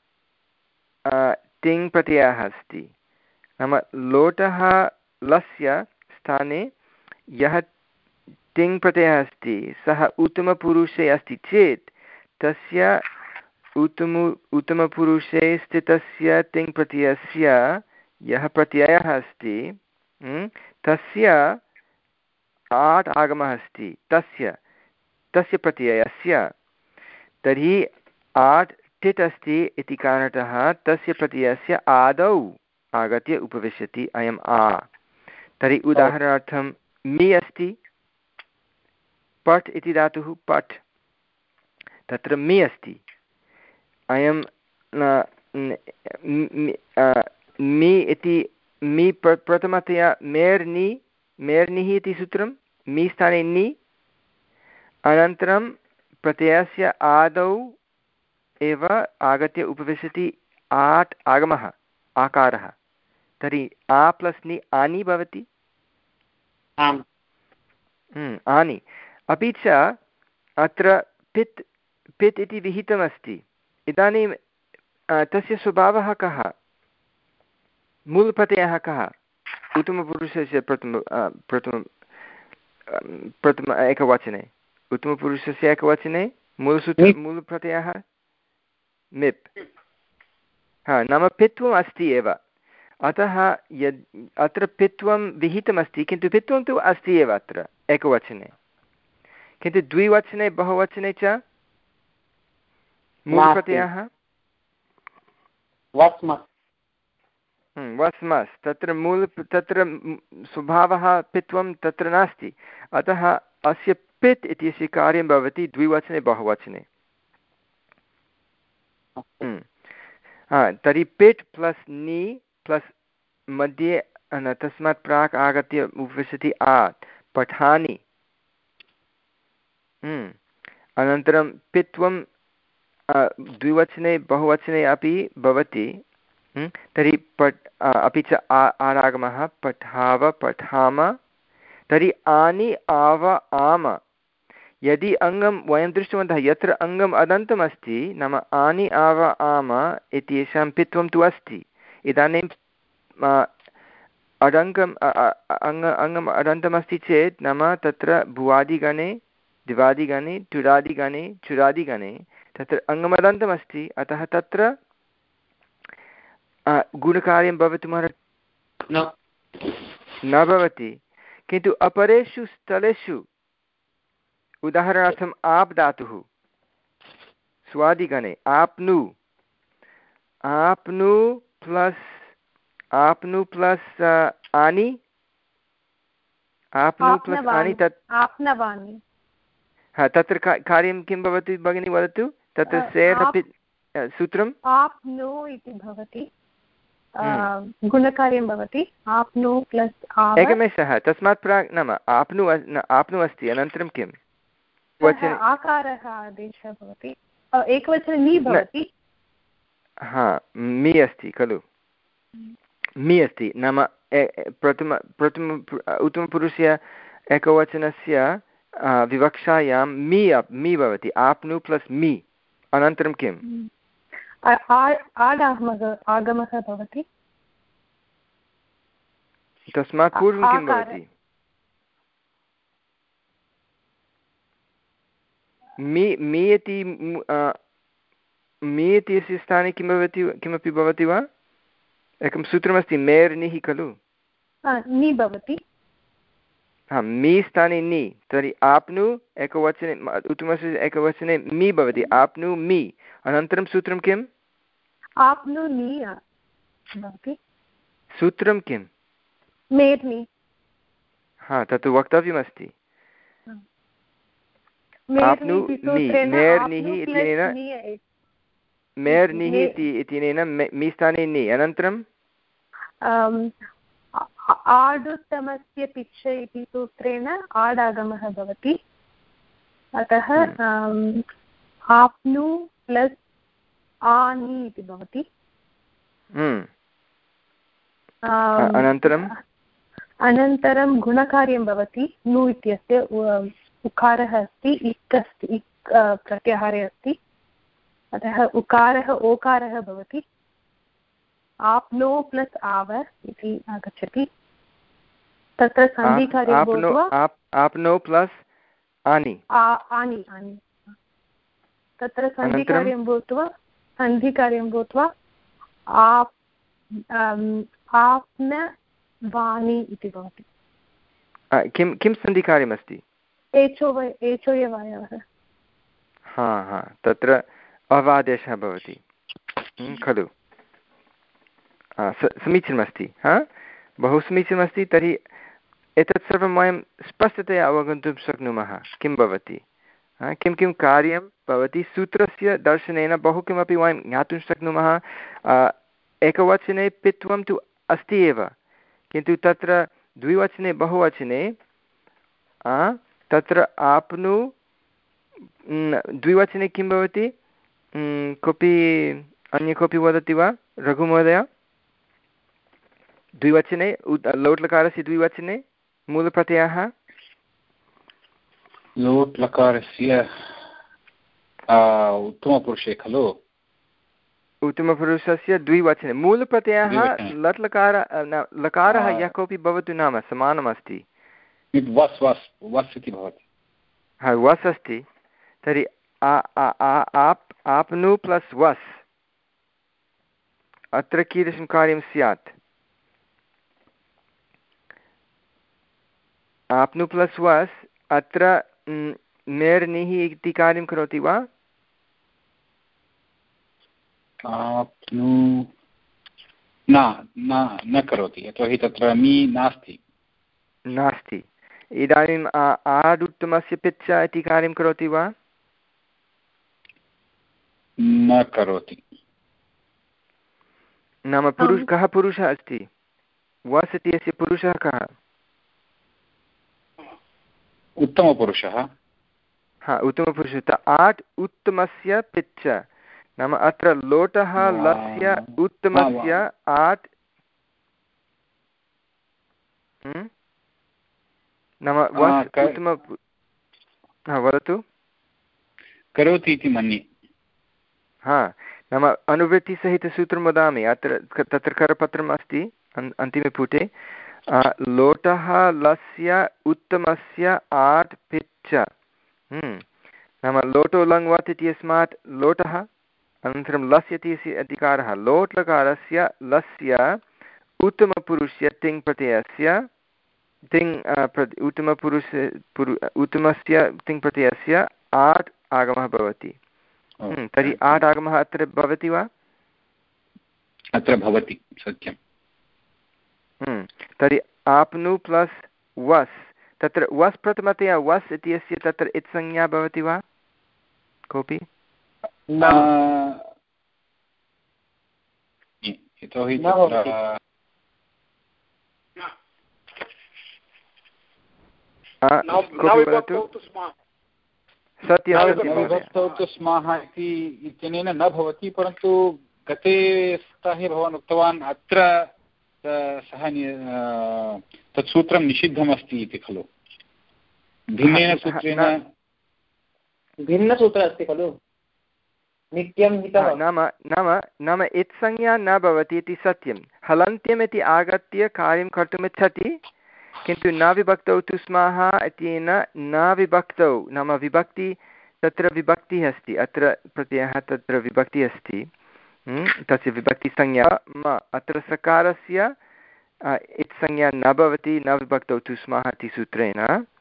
तिङ् प्रत्ययः अस्ति नाम लोटः लस्य स्थाने यः तिङ् प्रत्ययः अस्ति सः उत्तमपुरुषे अस्ति चेत् तस्य उत्तम उत्तमपुरुषे स्थितस्य तिङ् प्रत्ययस्य यः प्रत्ययः अस्ति तस्य आट् आगमः अस्ति तस्य तस्य प्रत्ययस्य तर्हि आट् टिट् अस्ति इति कारणतः तस्य प्रत्ययस्य आदौ आगत्य उपविशति अयम् आ। तर्हि उदाहरणार्थं मि अस्ति पठ् इति धातुः पठ् तत्र मि अस्ति अयं मि इति मि प्र प्रथमतया मेर्नि मेर्निः इति सूत्रं मि स्थाने नि अनन्तरं प्रत्ययस्य आदौ एव आगत्य उपविशति आट् आगमः आकारः तर्हि आ प्लस् नि आनि भवति आम् आनि। अपि च अत्र पित् पित् इति विहितमस्ति। इदानीं तस्य स्वभावः कः मूलप्रत्ययः कः उत्तमपुरुषस्य प्रथम प्रथम प्रथम एकवचने उत्तमपुरुषस्य एकवचने मूलसूत्र मूलप्रत्ययः मिप् हा नाम पित्वम् अस्ति एव। अतः यद् अत्र पित्वं विहितमस्ति किन्तु पित्वं तु अस्ति एव अत्र एकवचने किन्तु द्विवचने बहुवचने च मूलप्रत्ययः वस् मस् तत्र मूल तत्र स्वभावः पित्वं तत्र नास्ति, अतः अस्य पित् इत्यस्य कार्यं भवति द्विवचने बहुवचने। तर्हि पिट् प्लस् नि प्लस् मध्ये तस्मात् प्राक् आगत्य उपविशति आत् पठानि। अनन्तरं पित्वं द्विवचने बहुवचने अपि भवति। तर्हि पठ अपि च आरागमः पठाव पठाम। तर्हि आनि आव आम, यदि अङ्गं वयं दृष्टवन्तः यत्र अङ्गम् अदन्तम् अस्ति नाम आनि आव आम इत्येषां पित्वं तु अस्ति। इदानीं अडङ्गम् अङ्ग अङ्गम् अदन्तमस्ति चेत् नाम तत्र भुवादिगणे दिवादिगणे टुडादिगणे चुरादिगणे तत्र अङ्गमदन्तमस्ति, अतः तत्र गुणकार्यं भवितुमर्हति न भवति। किन्तु अपरेषु स्थलेषु उदाहरणार्थम् आप् धातुः स्वादिगणे आप्नु आप्नु प्लस् आप्नु प्लस् आनि आप्नु प्लस् आनि तत् हा तत्र कार्यं किं भवति भगिनी वदतु। तत्र सेर् अपि सूत्रम् आप्नु इति भवति, गुणकार्यं भवति आप्नु प्लस् एकमेषः। तस्मात् प्राक् नाम आप्नु आप्नु अस्ति, अनन्तरं किं आकारः आदेशः भवति, एकवचने नि भवति। हा मि अस्ति खलु, मि अस्ति नाम प्रथम प्रथम उत्तमपुरुषस्य एकवचनस्य विवक्षायां मि मि भवति आप्नु प्लस् मि। अनन्तरं किम् आगमः भवति, तस्मात् पूर्वं किं भवति मि मि इति मि इत्यस्य स्थाने किं भवति किमपि भवति वा? एकं सूत्रमस्ति मेर् निः खलु, नि भवति। हा मि स्थाने नि, तर्हि आप्नु एकवचने उत्तमस्य एकवचने मि भवति आप्नु मि। अनन्तरं सूत्रं किम् आप्नु नि भवति, सूत्रं किम् मेर्नि। हा तत् वक्तव्यमस्ति आप्नु मि मेर्निः इत्यनेन मेर्निः इत्यनेन मि स्थाने नि। अनन्तरं आडुत्तमस्य पिच्छ इति सूत्रेण आडागमः भवति, अतः आप्नु प्लस् आनि इति भवति। अनन्तरम् अनन्तरं गुणकार्यं भवति नु इत्यस्य उकारः अस्ति, इक् अस्ति, इक् प्रत्याहारे अस्ति, अतः उकारः ओकारः भवति। आप्नो प्लस् आव इति आगच्छति, तत्र सन्धिकार्यं भूत्वा आप्नो प्लस् आनि आनि आनि तत्र सन्धिकार्यं भूत्वा सन्धिकार्यं भूत्वा आप् आप्न वानि इति भवति। किं किं सन्धिकार्यमस्ति एचो वै एचोयवायवः। हा हा तत्र अवादेशः भवति खलु। समीचीनमस्ति, हा बहु समीचीनमस्ति। तर्हि एतत् सर्वं वयं स्पष्टतया अवगन्तुं शक्नुमः किं भवति, किं किं कार्यं भवति। सूत्रस्य दर्शनेन बहु किमपि वयं ज्ञातुं शक्नुमः। एकवचने पित्वं तु अस्ति एव, किन्तु तत्र द्विवचने बहुवचने तत्र आप्नु द्विवचने किं भवति, कोऽपि अन्य कोऽपि वदति वा रघुमहोदय? द्विवचने लोट्लकारस्य द्विवचने मूलप्रत्ययः लोट्लकारस्य उत्तमपुरुषे खलु, उत्तमपुरुषस्य द्विवचने मूलप्रत्ययः लट्लकार लकारः यः कोऽपि भवतु नाम समानमस्ति, वस् वस् वस् इति भवति। हा वस् अस्ति, तर्हि आप् आप्नु प्लस् वस् अत्र कीदृशं कार्यं स्यात्? आप्नु प्लस् वस् अत्र मेर्निः इति कार्यं करोति वा? आप्नु न न न करोति, यतोहि तत्र मी नास्ति नास्ति। इदानीम् आदुत्तमस्य पिच्च इति कार्यं करोति वा? न करोति। नाम पुरुष कः पुरुषः अस्ति? वस् इति अस्य पुरुषः कः? उत्तमपुरुषः। हा, उत्तमपुरुषः। आट् उत्तमस्य पिच्च, नाम अत्र लोटः लस्य उत्तमस्य आट्, नाम वस् उत्तम। वदतु। करोति इति मन्ये। हा, नाम अनुवृत्तिसहितसूत्रं वदामि। अत्र तत्र करपत्रम् अस्ति अन्तिमे पुटे। लोटः लस्य उत्तमस्य आट् पिच्च, नाम लोटो लङ् इत्यस्मात् लोटः, अनन्तरं लस् इति अधिकारः, लोट् लकारस्य लस्य उत्तमपुरुषस्य तिङ् प्रत्ययस्य तिङ् उत्तमपुरुष पुरु उत्तमस्य तिङ् प्रत्ययस्य आट् आगमः भवति। तर्हि आट् आगमः अत्र भवति वा? अत्र भवति, सत्यं। तर्हि आप्नु प्लस् वस्, तत्र वस् प्रथमतया वस् इत्यस्य तत्र इत्संज्ञा भवति वा कोऽपि? यतोहि विभक्तौ स्मः इति इत्यनेन न भवति, परन्तु गते सप्ताहे भवान् उक्तवान् अत्र सः तत् सूत्रं निषिद्धमस्ति इति खलु? भिन्नेन सूत्रेण भिन्नसूत्रम् अस्ति खलु? नित्यं नाम नाम नाम इत्संज्ञा न भवति इति सत्यं। हलन्त्यम् इति आगत्य कार्यं कर्तुमिच्छति, किन्तु न विभक्तौ तु स्मः इत्येन न विभक्तौ, नाम विभक्ति तत्र विभक्तिः अस्ति, अत्र प्रत्ययः तत्र विभक्तिः अस्ति, तस्य विभक्तिसंज्ञा। अत्र सकारस्य इत्संज्ञा न भवति, न विभक्तौ तु स्मः इति सूत्रेण।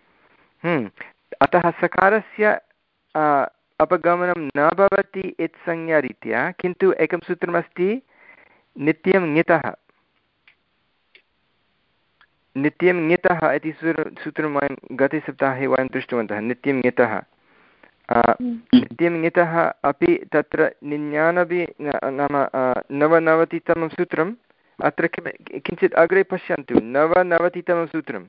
अतः सकारस्य अपगमनं न भवति इत्संज्ञारीत्या, किन्तु एकं सूत्रमस्ति नित्यं ङितः। नित्यं ङितः इति सूत्रं वयं गते सप्ताहे वयं दृष्टवन्तः। नित्यं ङितः नित्यं ङितः अपि तत्र निन्यानवि नाम नवनवतितमं सूत्रम्, अत्र किञ्चित् अग्रे पश्यन्तु। नवनवतितमं सूत्रं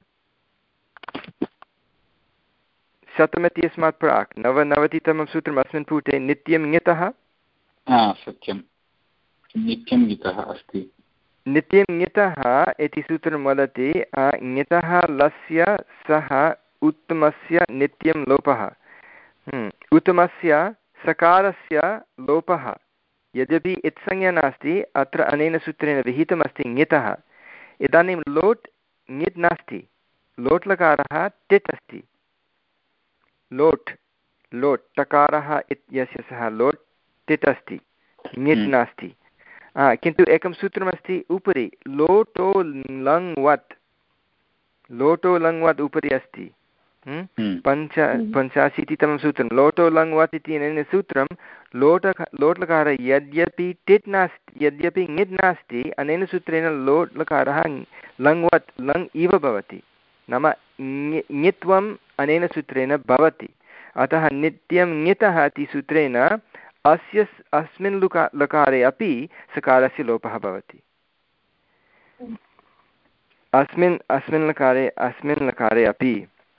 शतमित्यस्मात् प्राक् नवनवतितमं सूत्रम् अस्मिन् पुटे नित्यं ङितः। सत्यं, नित्यं ङितः अस्ति। नित्यं ङितः इति सूत्रं वदति ङितः लस्य सः उत्तमस्य नित्यं लोपः। उत्तमस्य सकारस्य लोपः यद्यपि इत्संज्ञा नास्ति, अत्र अनेन सूत्रेण विहितमस्ति ङितः। इदानीं लोट् ङित् नास्ति, लोट् लकारः टिट् अस्ति। लोट् लोट् टकारः इत्यस्य सः लोट् टिट् अस्ति, ङित् नास्ति। किन्तु एकं सूत्रमस्ति उपरि, लोटो लङ् वत्, लोटो लङ् वत् उपरि अस्ति। पञ्च पञ्चाशीतितमं सूत्रं लोटो लङ् वत् इति अनेन सूत्रं लोट लोट् लकारः यद्यपि टिट् नास्ति, यद्यपि ङित् नास्ति, अनेन सूत्रेण लोट् लकारः लङ् वत् लङ् इव भवति, नाम ङित्वम् अनेन सूत्रेण भवति। अतः नित्यं ङितः इति सूत्रेण अस्य अस्मिन् लुका लकारे अपि सकारस्य लोपः भवति। अस्मिन् अस्मिन् लकारे अस्मिन् लकारे अपि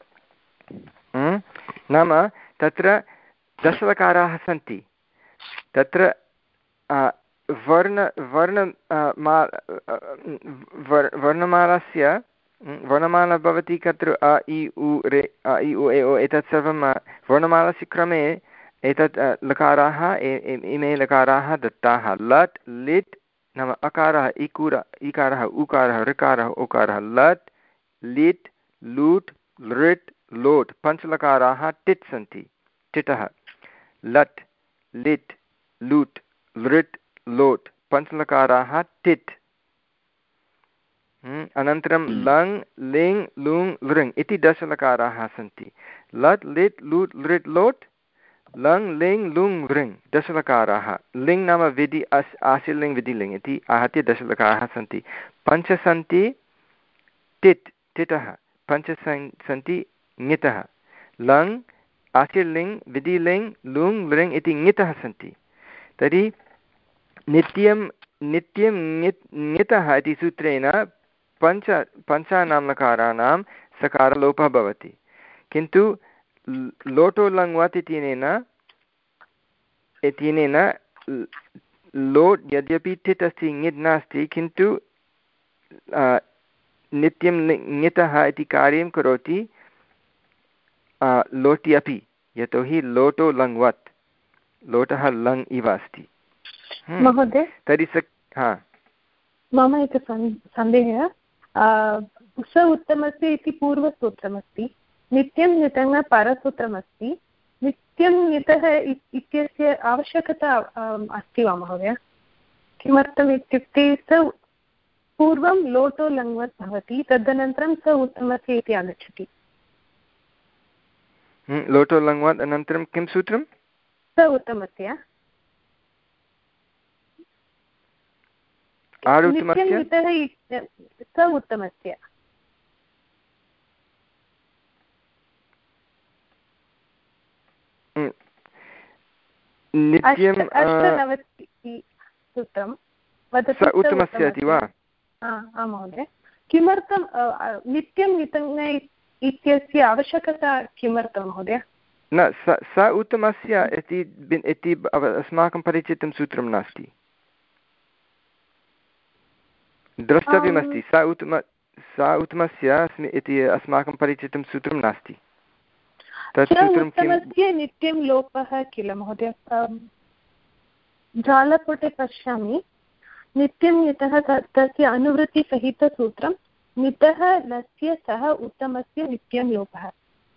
नाम तत्र दशलकाराः सन्ति। तत्र वर्ण वर्ण मा वर्णमालस्य वर्णमाला भवति तत्र अ इ उ रे अ इ उ ए ओ, एतत् सर्वं वर्णमालस्य क्रमे एतत् लकाराः इमे लकाराः दत्ताः। लट् लिट् नाम अकारः इकुर इकारः उकारः ऋकारः ओकारः, लट् लिट् लूट् लृट् लोट्, पञ्चलकाराः टिट् सन्ति। टिटः लट् लिट् लूट् लृट् लोट्, पञ्चलकाराः टिट्। अनन्तरं लङ् लिङ् लुङ् लृङ् इति दशलकाराः सन्ति। लट् लिट् लूट् लृट् लोट् लङ् लिङ् लुङ् वृङ् दशलकाराः लिङ् नाम विधि अस् आशीर्लिङ् विधिलिङ् इति आहत्य दशलकाराः सन्ति पञ्च सन्ति टिट् टिटः पञ्च सन् सन्ति ङितः लङ् आशीर्लिङ् विधिलिङ् लुङ् लृङ् इति ङितः सन्ति तर्हि नित्यं नित्यं ङित् ङितः इति सूत्रेण पञ्च पञ्चानां लकाराणां सकारलोपः भवति किन्तु लोटो लङ्वत् इत्यनेन इत्यनेन लोट् यद्यपि टिट् अस्ति ङित् नास्ति किन्तु नित्यं ङितः इति कार्यं करोति लोटि अपि यतोहि लोटो लङ्वत् लोटः लङ् इव अस्ति महोदय तर्हि स हा मम एकः सन्देहः स उत्तमस्य इति पूर्वसूत्रमस्ति नित्यं नितङ् परसूत्रमस्ति नित्यं नितः इत्यस्य आवश्यकता अस्ति वा महोदय किमर्थम् इत्युक्ते स पूर्वं लोटो लङ्वत् भवति तदनन्तरं स उत्तमस्य इति आगच्छति लोटो लङ्वत् अनन्तरं किं सूत्रं स उत्तमस्य स उत्तमस्य नित्यं सूत्रं उत्तमस्य इति वा आम् महोदय किमर्थं नित्यं नितङ् इत्यस्य आवश्यकता किमर्थं महोदय न स स उत्तमस्य इति इति अस्माकं परिचितं सूत्रं नास्ति द्रष्टव्यमस्ति स उत्तम स उत्तमस्य इति अस्माकं परिचितं सूत्रं नास्ति तत् सूत्रं किं नित्यं लोपः किल महोदय जालपुटे पश्यामि नित्यं नितः तस्य अनुवृत्तिसहितसूत्रं नितः लस्य सः उत्तमस्य नित्यं लोपः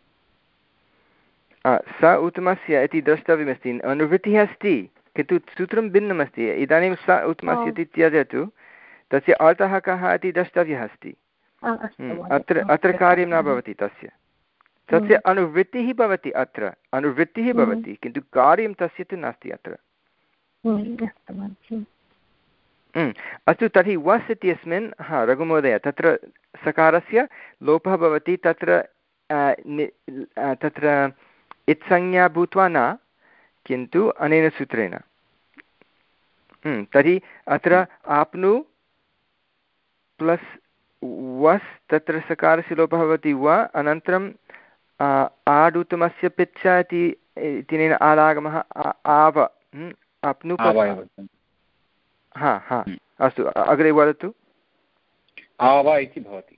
स उत्तमस्य इति द्रष्टव्यमस्ति अनुवृत्तिः अस्ति किन्तु सूत्रं भिन्नमस्ति इदानीं स उत्तमस्य इति त्यजतु तस्य अर्थः कः इति द्रष्टव्यः अस्ति अत्र अत्र कार्यं न भवति तस्य तस्य अनुवृत्तिः भवति अत्र अनुवृत्तिः भवति किन्तु कार्यं तस्य तु नास्ति अत्र अस्तु तर्हि वस् इत्यस्मिन् हा रघुमहोदय तत्र सकारस्य लोपः भवति तत्र तत्र इत्संज्ञा भूत्वा न किन्तु अनेन सूत्रेण तर्हि अत्र आप्नु प्लस् वस् तत्र सकारस्य लोपः भवति वा अनन्तरं आड् उत्तमस्य पिच्छ इति इत्यनेन आदागमः आव आप्नु हा हा अस्तु अग्रे वदतु आव इति भवति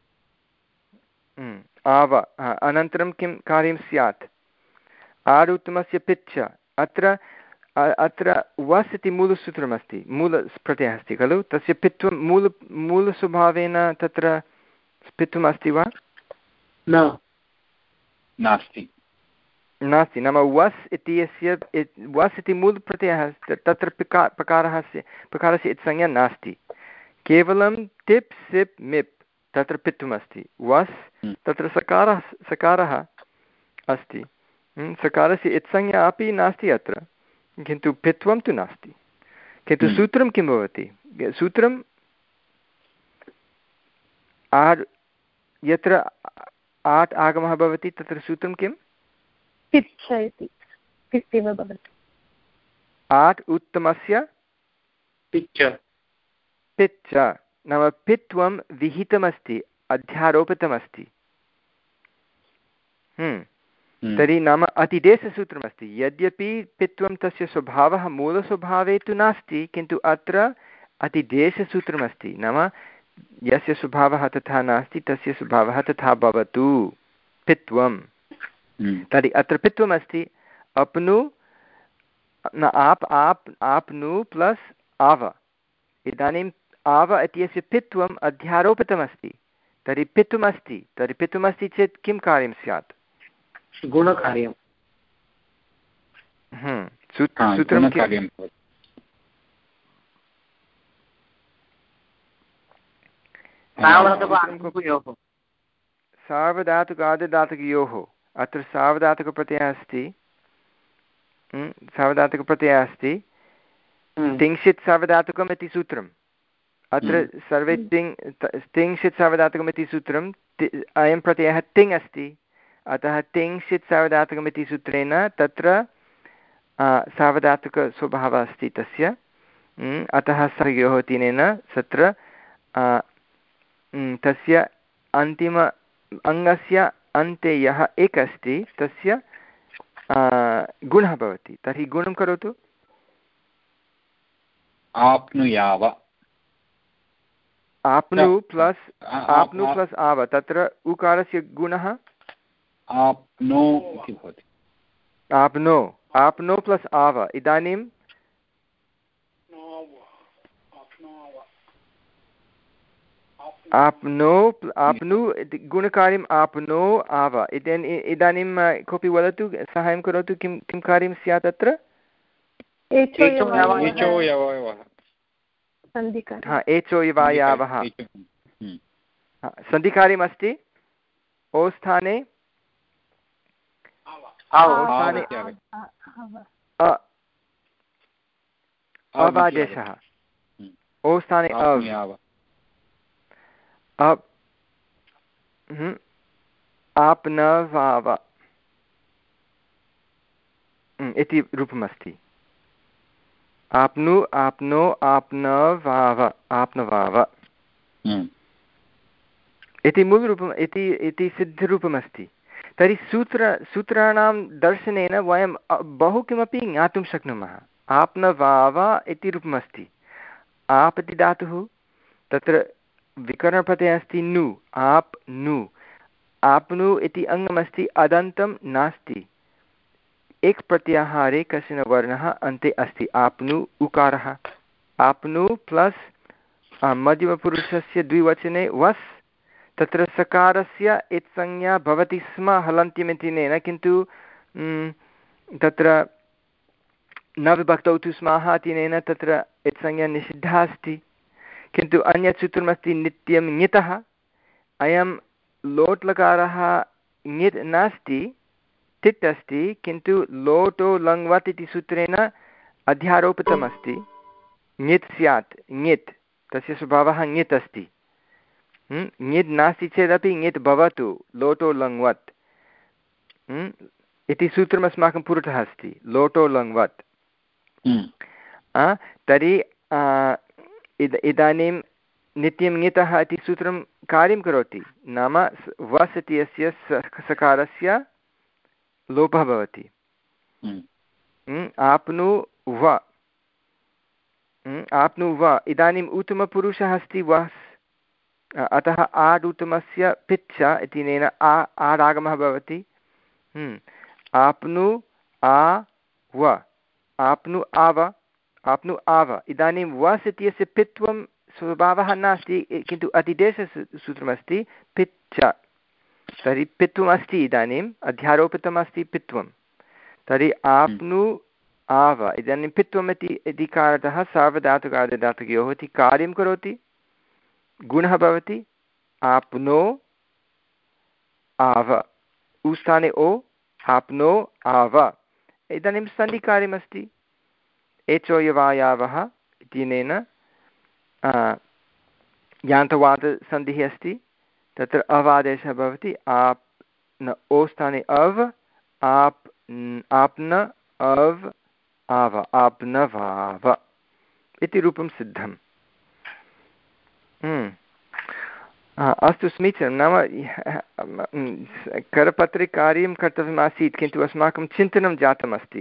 आव अनन्तरं किं कार्यं स्यात् आड् उत्तमस्य पिच्छ अत्र अत्र वस् इति मूलसूत्रमस्ति मूलप्रत्ययः अस्ति खलु तस्य पित्वं मूल मूलस्वभावेन तत्र पित्वम् अस्ति वा न नास्ति नास्ति नाम वस् इत्यस्य वस् इति मूलप्रत्ययः तत्र पिका प्रकारः प्रकारस्य इत्संज्ञा नास्ति केवलं टिप् सिप् मिप् तत्र पित्वमस्ति वस् तत्र सकारः सकारः अस्ति सकारस्य इत्संज्ञा अपि नास्ति अत्र किन्तु पित्वं तु नास्ति किन्तु सूत्रं किं भवति सूत्रम् आड् यत्र आट् आगमः भवति तत्र सूत्रं किं पिच्छ इति पिच्चेव भवति आट् उत्तमस्य पिच्च पिच्च नाम पित्वं विहितमस्ति अध्यारोपितमस्ति तर्हि नाम अतिदेशसूत्रमस्ति यद्यपि पित्वं तस्य स्वभावः मूलस्वभावे तु नास्ति किन्तु अत्र अतिदेशसूत्रमस्ति नाम यस्य स्वभावः तथा नास्ति तस्य स्वभावः तथा भवतु पित्वं तर्हि अत्र पित्वमस्ति अप्नु न आप् आप् आप्नु प्लस् आव इदानीम् आव इत्यस्य पित्वम् अध्यारोपितमस्ति तर्हि पित्वमस्ति तर्हि पित्वमस्ति चेत् किं कार्यं स्यात् गुणकार्यं सूत्रं सार्वधातुक आदिधातुकयोः अत्र सार्वधातुकप्रत्ययः अस्ति सार्वधातुकप्रत्ययः अस्ति तिंशित् सार्वधातुकम् इति सूत्रम् अत्र सर्वे तिङ् तिंशित् सार्वधातुकम् इति सूत्रं अयं प्रत्ययः तिङ् अस्ति अतः तिंशित् सार्वधातुकम् इति सूत्रेण तत्र सार्वधातुकस्वभावः अस्ति तस्य अतः सहयोः तिनेन तत्र तस्य अन्तिम अङ्गस्य अन्ते यः एकः अस्ति तस्य गुणः भवति तर्हि गुणं करोतु आप्नुयाव आप्नु प्लस् आप्नु प्लस् आव तत्र उकारस्य गुणः आप्नो इति भवति आप्नो आप्नो प्लस् आव इदानीं आप्नो आप्नु इति गुणकार्यम् आप्नो आव इदानीं इदानीं कोऽपि वदतु साहाय्यं करोतु किं किं कार्यं स्यात् अत्र हा एचो यवायावः सन्धिकार्यमस्ति ओ स्थाने अवादेशः ओ स्थाने अव् अप् आप्नवाव इति रूपमस्ति आप्नु आप्नो आप्नवाव आप्नवाव इति मूलरूपम् इति इति सिद्धरूपमस्ति तर्हि सूत्र सूत्राणां दर्शनेन वयं बहु किमपि ज्ञातुं शक्नुमः आप्नवाव इति रूपमस्ति आप् इति धातुः तत्र विकरणप्रत्ययः अस्ति नु आप् नु आप्नु इति अङ्गमस्ति अदन्तं नास्ति एक प्रत्याहारे कश्चन वर्णः अन्ते अस्ति आप्नु उकारः आप्नु प्लस् मध्यमपुरुषस्य द्विवचने वस् तत्र सकारस्य इत्संज्ञा भवति स्म हलन्त्यमितिनेन किन्तु तत्र न विभक्तौ तु स्मः तिनेन तत्र इत्संज्ञा निषिद्धा अस्ति किन्तु अन्यत् सूत्रमस्ति नित्यं ङितः अयं लोट् लकारः ङित् नास्ति तिट् अस्ति किन्तु लोटो लङ्वत् इति सूत्रेण अध्यारोपितमस्ति ङित् स्यात् ङित् तस्य स्वभावः ङित् अस्ति ङित् नास्ति चेदपि ङित् भवतु लोटो लङ्वत् इति सूत्रम् अस्माकं पुरतः अस्ति लोटो लङ्वत् तर्हि इद इदानीं नित्यं ङितः इति सूत्रं कार्यं करोति नाम वस् इति अस्य सकारस्य लोपः भवति आप्नु व आप्नु व इदानीम् उत्तमपुरुषः अस्ति वस् अतः आड् उत्तमस्य पिच्च इत्यनेन आ आडागमः भवति आप्नु आ व आप्नु आव आप्नु आव इदानीं वस् इत्यस्य पित्वं स्वभावः नास्ति किन्तु अतिदेशसूत्रमस्ति पिच्च तर्हि पित्वमस्ति इदानीम् अध्यारोपितमस्ति पित्वं तर्हि आप्नु आव इदानीं पित्वम् इति इति कारणतः सार्वधातुकार्धधातुकयोः इति कार्यं करोति गुणः भवति आप्नो आव उस्थाने ओ आप्नो आव इदानीं सन्धिकार्यमस्ति एचो यवायावः इत्यनेन यान्तवादसन्धिः अस्ति तत्र अवादेशः भवति आप् न ओ स्थाने अव् आप् आप्न अव् आव आप्नवाव इति रूपं सिद्धम् अस्तु समीचीनं नाम करपत्रे कार्यं कर्तव्यमासीत् किन्तु अस्माकं चिन्तनं जातमस्ति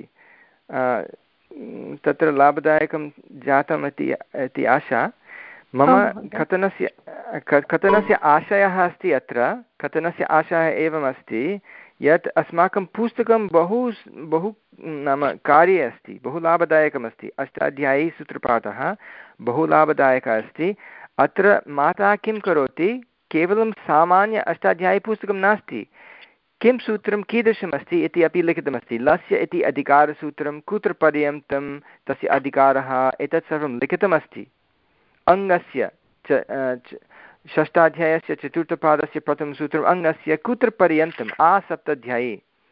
तत्र लाभदायकं जातम् इति इति आशा मम कथनस्य कथनस्य आशयः अस्ति अत्र कथनस्य आशयः एवमस्ति यत् अस्माकं पुस्तकं बहु बहु नाम कार्ये अस्ति बहु लाभदायकमस्ति अष्टाध्यायी सूत्रपाठः बहु लाभदायकः अस्ति अत्र माता किं करोति केवलं सामान्य अष्टाध्यायीपुस्तकं नास्ति किं सूत्रं कीदृशमस्ति इति अपि लिखितमस्ति लस्य इति अधिकारसूत्रं कुत्र पर्यन्तं तस्य अधिकारः एतत् सर्वं लिखितमस्ति अङ्गस्य च षष्ठाध्यायस्य चतुर्थपादस्य प्रथमसूत्रम् अङ्गस्य कुत्र पर्यन्तम् आसप्ताध्यायी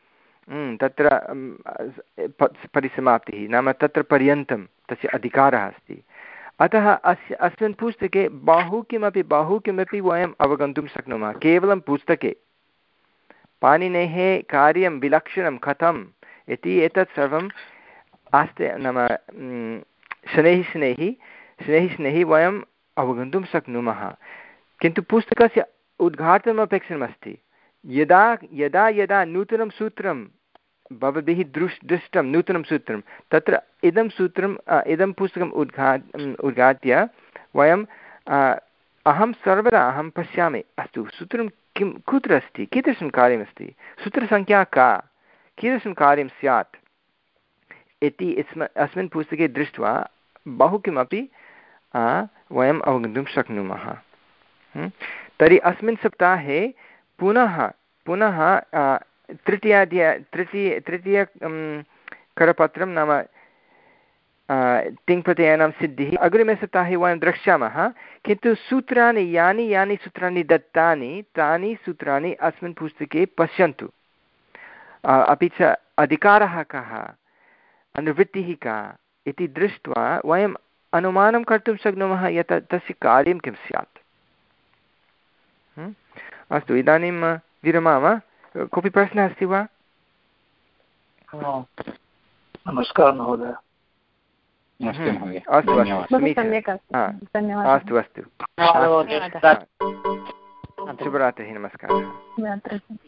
तत्र परिसमाप्तिः नाम तत्र पर्यन्तं तस्य अधिकारः अस्ति। अतः अस्य अस्मिन् पुस्तके बहु किमपि बहु किमपि वयम् अवगन्तुं शक्नुमः केवलं पुस्तके। पाणिनेः कार्यं विलक्षणं कथम् इति एतत् सर्वम् आस्ते नाम शनैः शनैः शनैः शनैः वयम् अवगन्तुं शक्नुमः। किन्तु पुस्तकस्य उद्घाटनम् अपेक्षितमस्ति। यदा यदा यदा नूतनं सूत्रं भवद्भिः दृश् दृष्टं नूतनं सूत्रं तत्र इदं सूत्रम् इदं पुस्तकम् उद्घा उद्घाट्य वयं अहं सर्वदा अहं पश्यामि अस्तु सूत्रं किं कुत्र अस्ति कीदृशं कार्यमस्ति सूत्रसङ्ख्या का कीदृशं कार्यं स्यात् इति अस्मिन् पुस्तके दृष्ट्वा बहु किमपि वयम् अवगन्तुं शक्नुमः। तर्हि अस्मिन् सप्ताहे पुनः पुनः तृतीयाध्याय तृतीय तृतीय करपत्रं नाम तिङ्प्रत्ययानां सिद्धिः अग्रिमे सप्ताहे वयं द्रक्ष्यामः। किन्तु सूत्राणि यानि यानि सूत्राणि दत्तानि तानि सूत्राणि अस्मिन् पुस्तके पश्यन्तु। अपि च अधिकारः कः अनुवृत्तिः का इति दृष्ट्वा वयम् अनुमानं कर्तुं शक्नुमः यत् तस्य कार्यं किं स्यात्। अस्तु इदानीं विरमामः। कोऽपि प्रश्नः अस्ति वा? नमस्कारः महोदय। अस्तु अस्तु अस्तु शुभरात्रिः नमस्कारः।